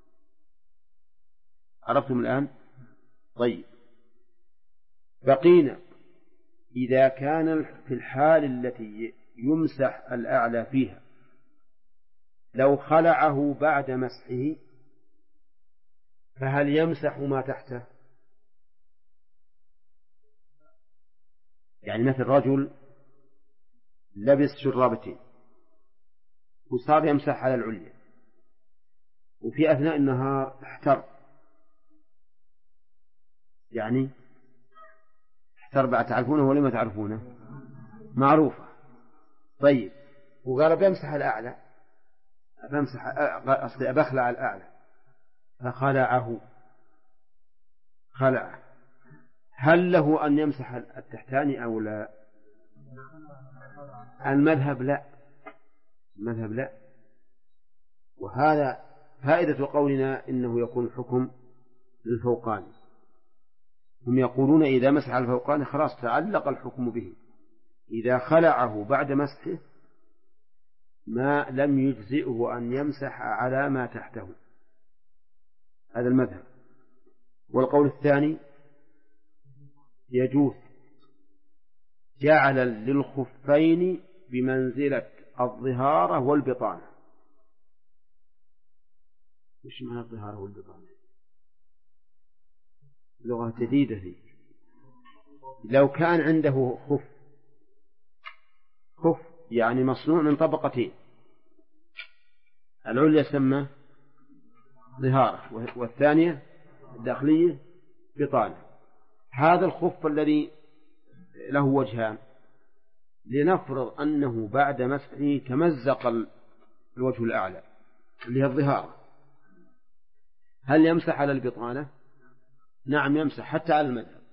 عرفتم الآن؟ طيب، بقينا إذا كان في الحال التي يمسح الأعلى فيها لو خلعه بعد مسحه فهل يمسح ما تحته؟ يعني مثل رجل لبس شرابتين وصار يمسح على العليا، وفي أثناء النهار احتر، يعني احتر بعد، تعرفونه ولا ما تعرفونه؟ معروفة. طيب، وقال بيمسح الأعلى، بخلع الأعلى فخلعه، هل له أن يمسح التحتاني أو لا؟ المذهب لا، وهذا فائدة قولنا إنه يكون الحكم للفوقاني. هم يقولون إذا مسح الفوقاني خلاص تعلق الحكم به، إذا خلعه بعد مسحه ما لم يجزئه أن يمسح على ما تحته، هذا المذهب. والقول الثاني يجوز، جعل للخفين بمنزلة الظهارة والبطانة. إيش معنى الظهارة والبطانة؟ لغة جديدة فيه. لو كان عنده خف يعني مصنوع من طبقتين، العليا يسمى ظهارة والثانية الداخلية بطانة. هذا الخف الذي له وجهان، لنفرض أنه بعد مسحه تمزق الوجه الأعلى اللي هي الظهارة، هل يمسح على البطانة؟ نعم يمسح حتى على المذهب،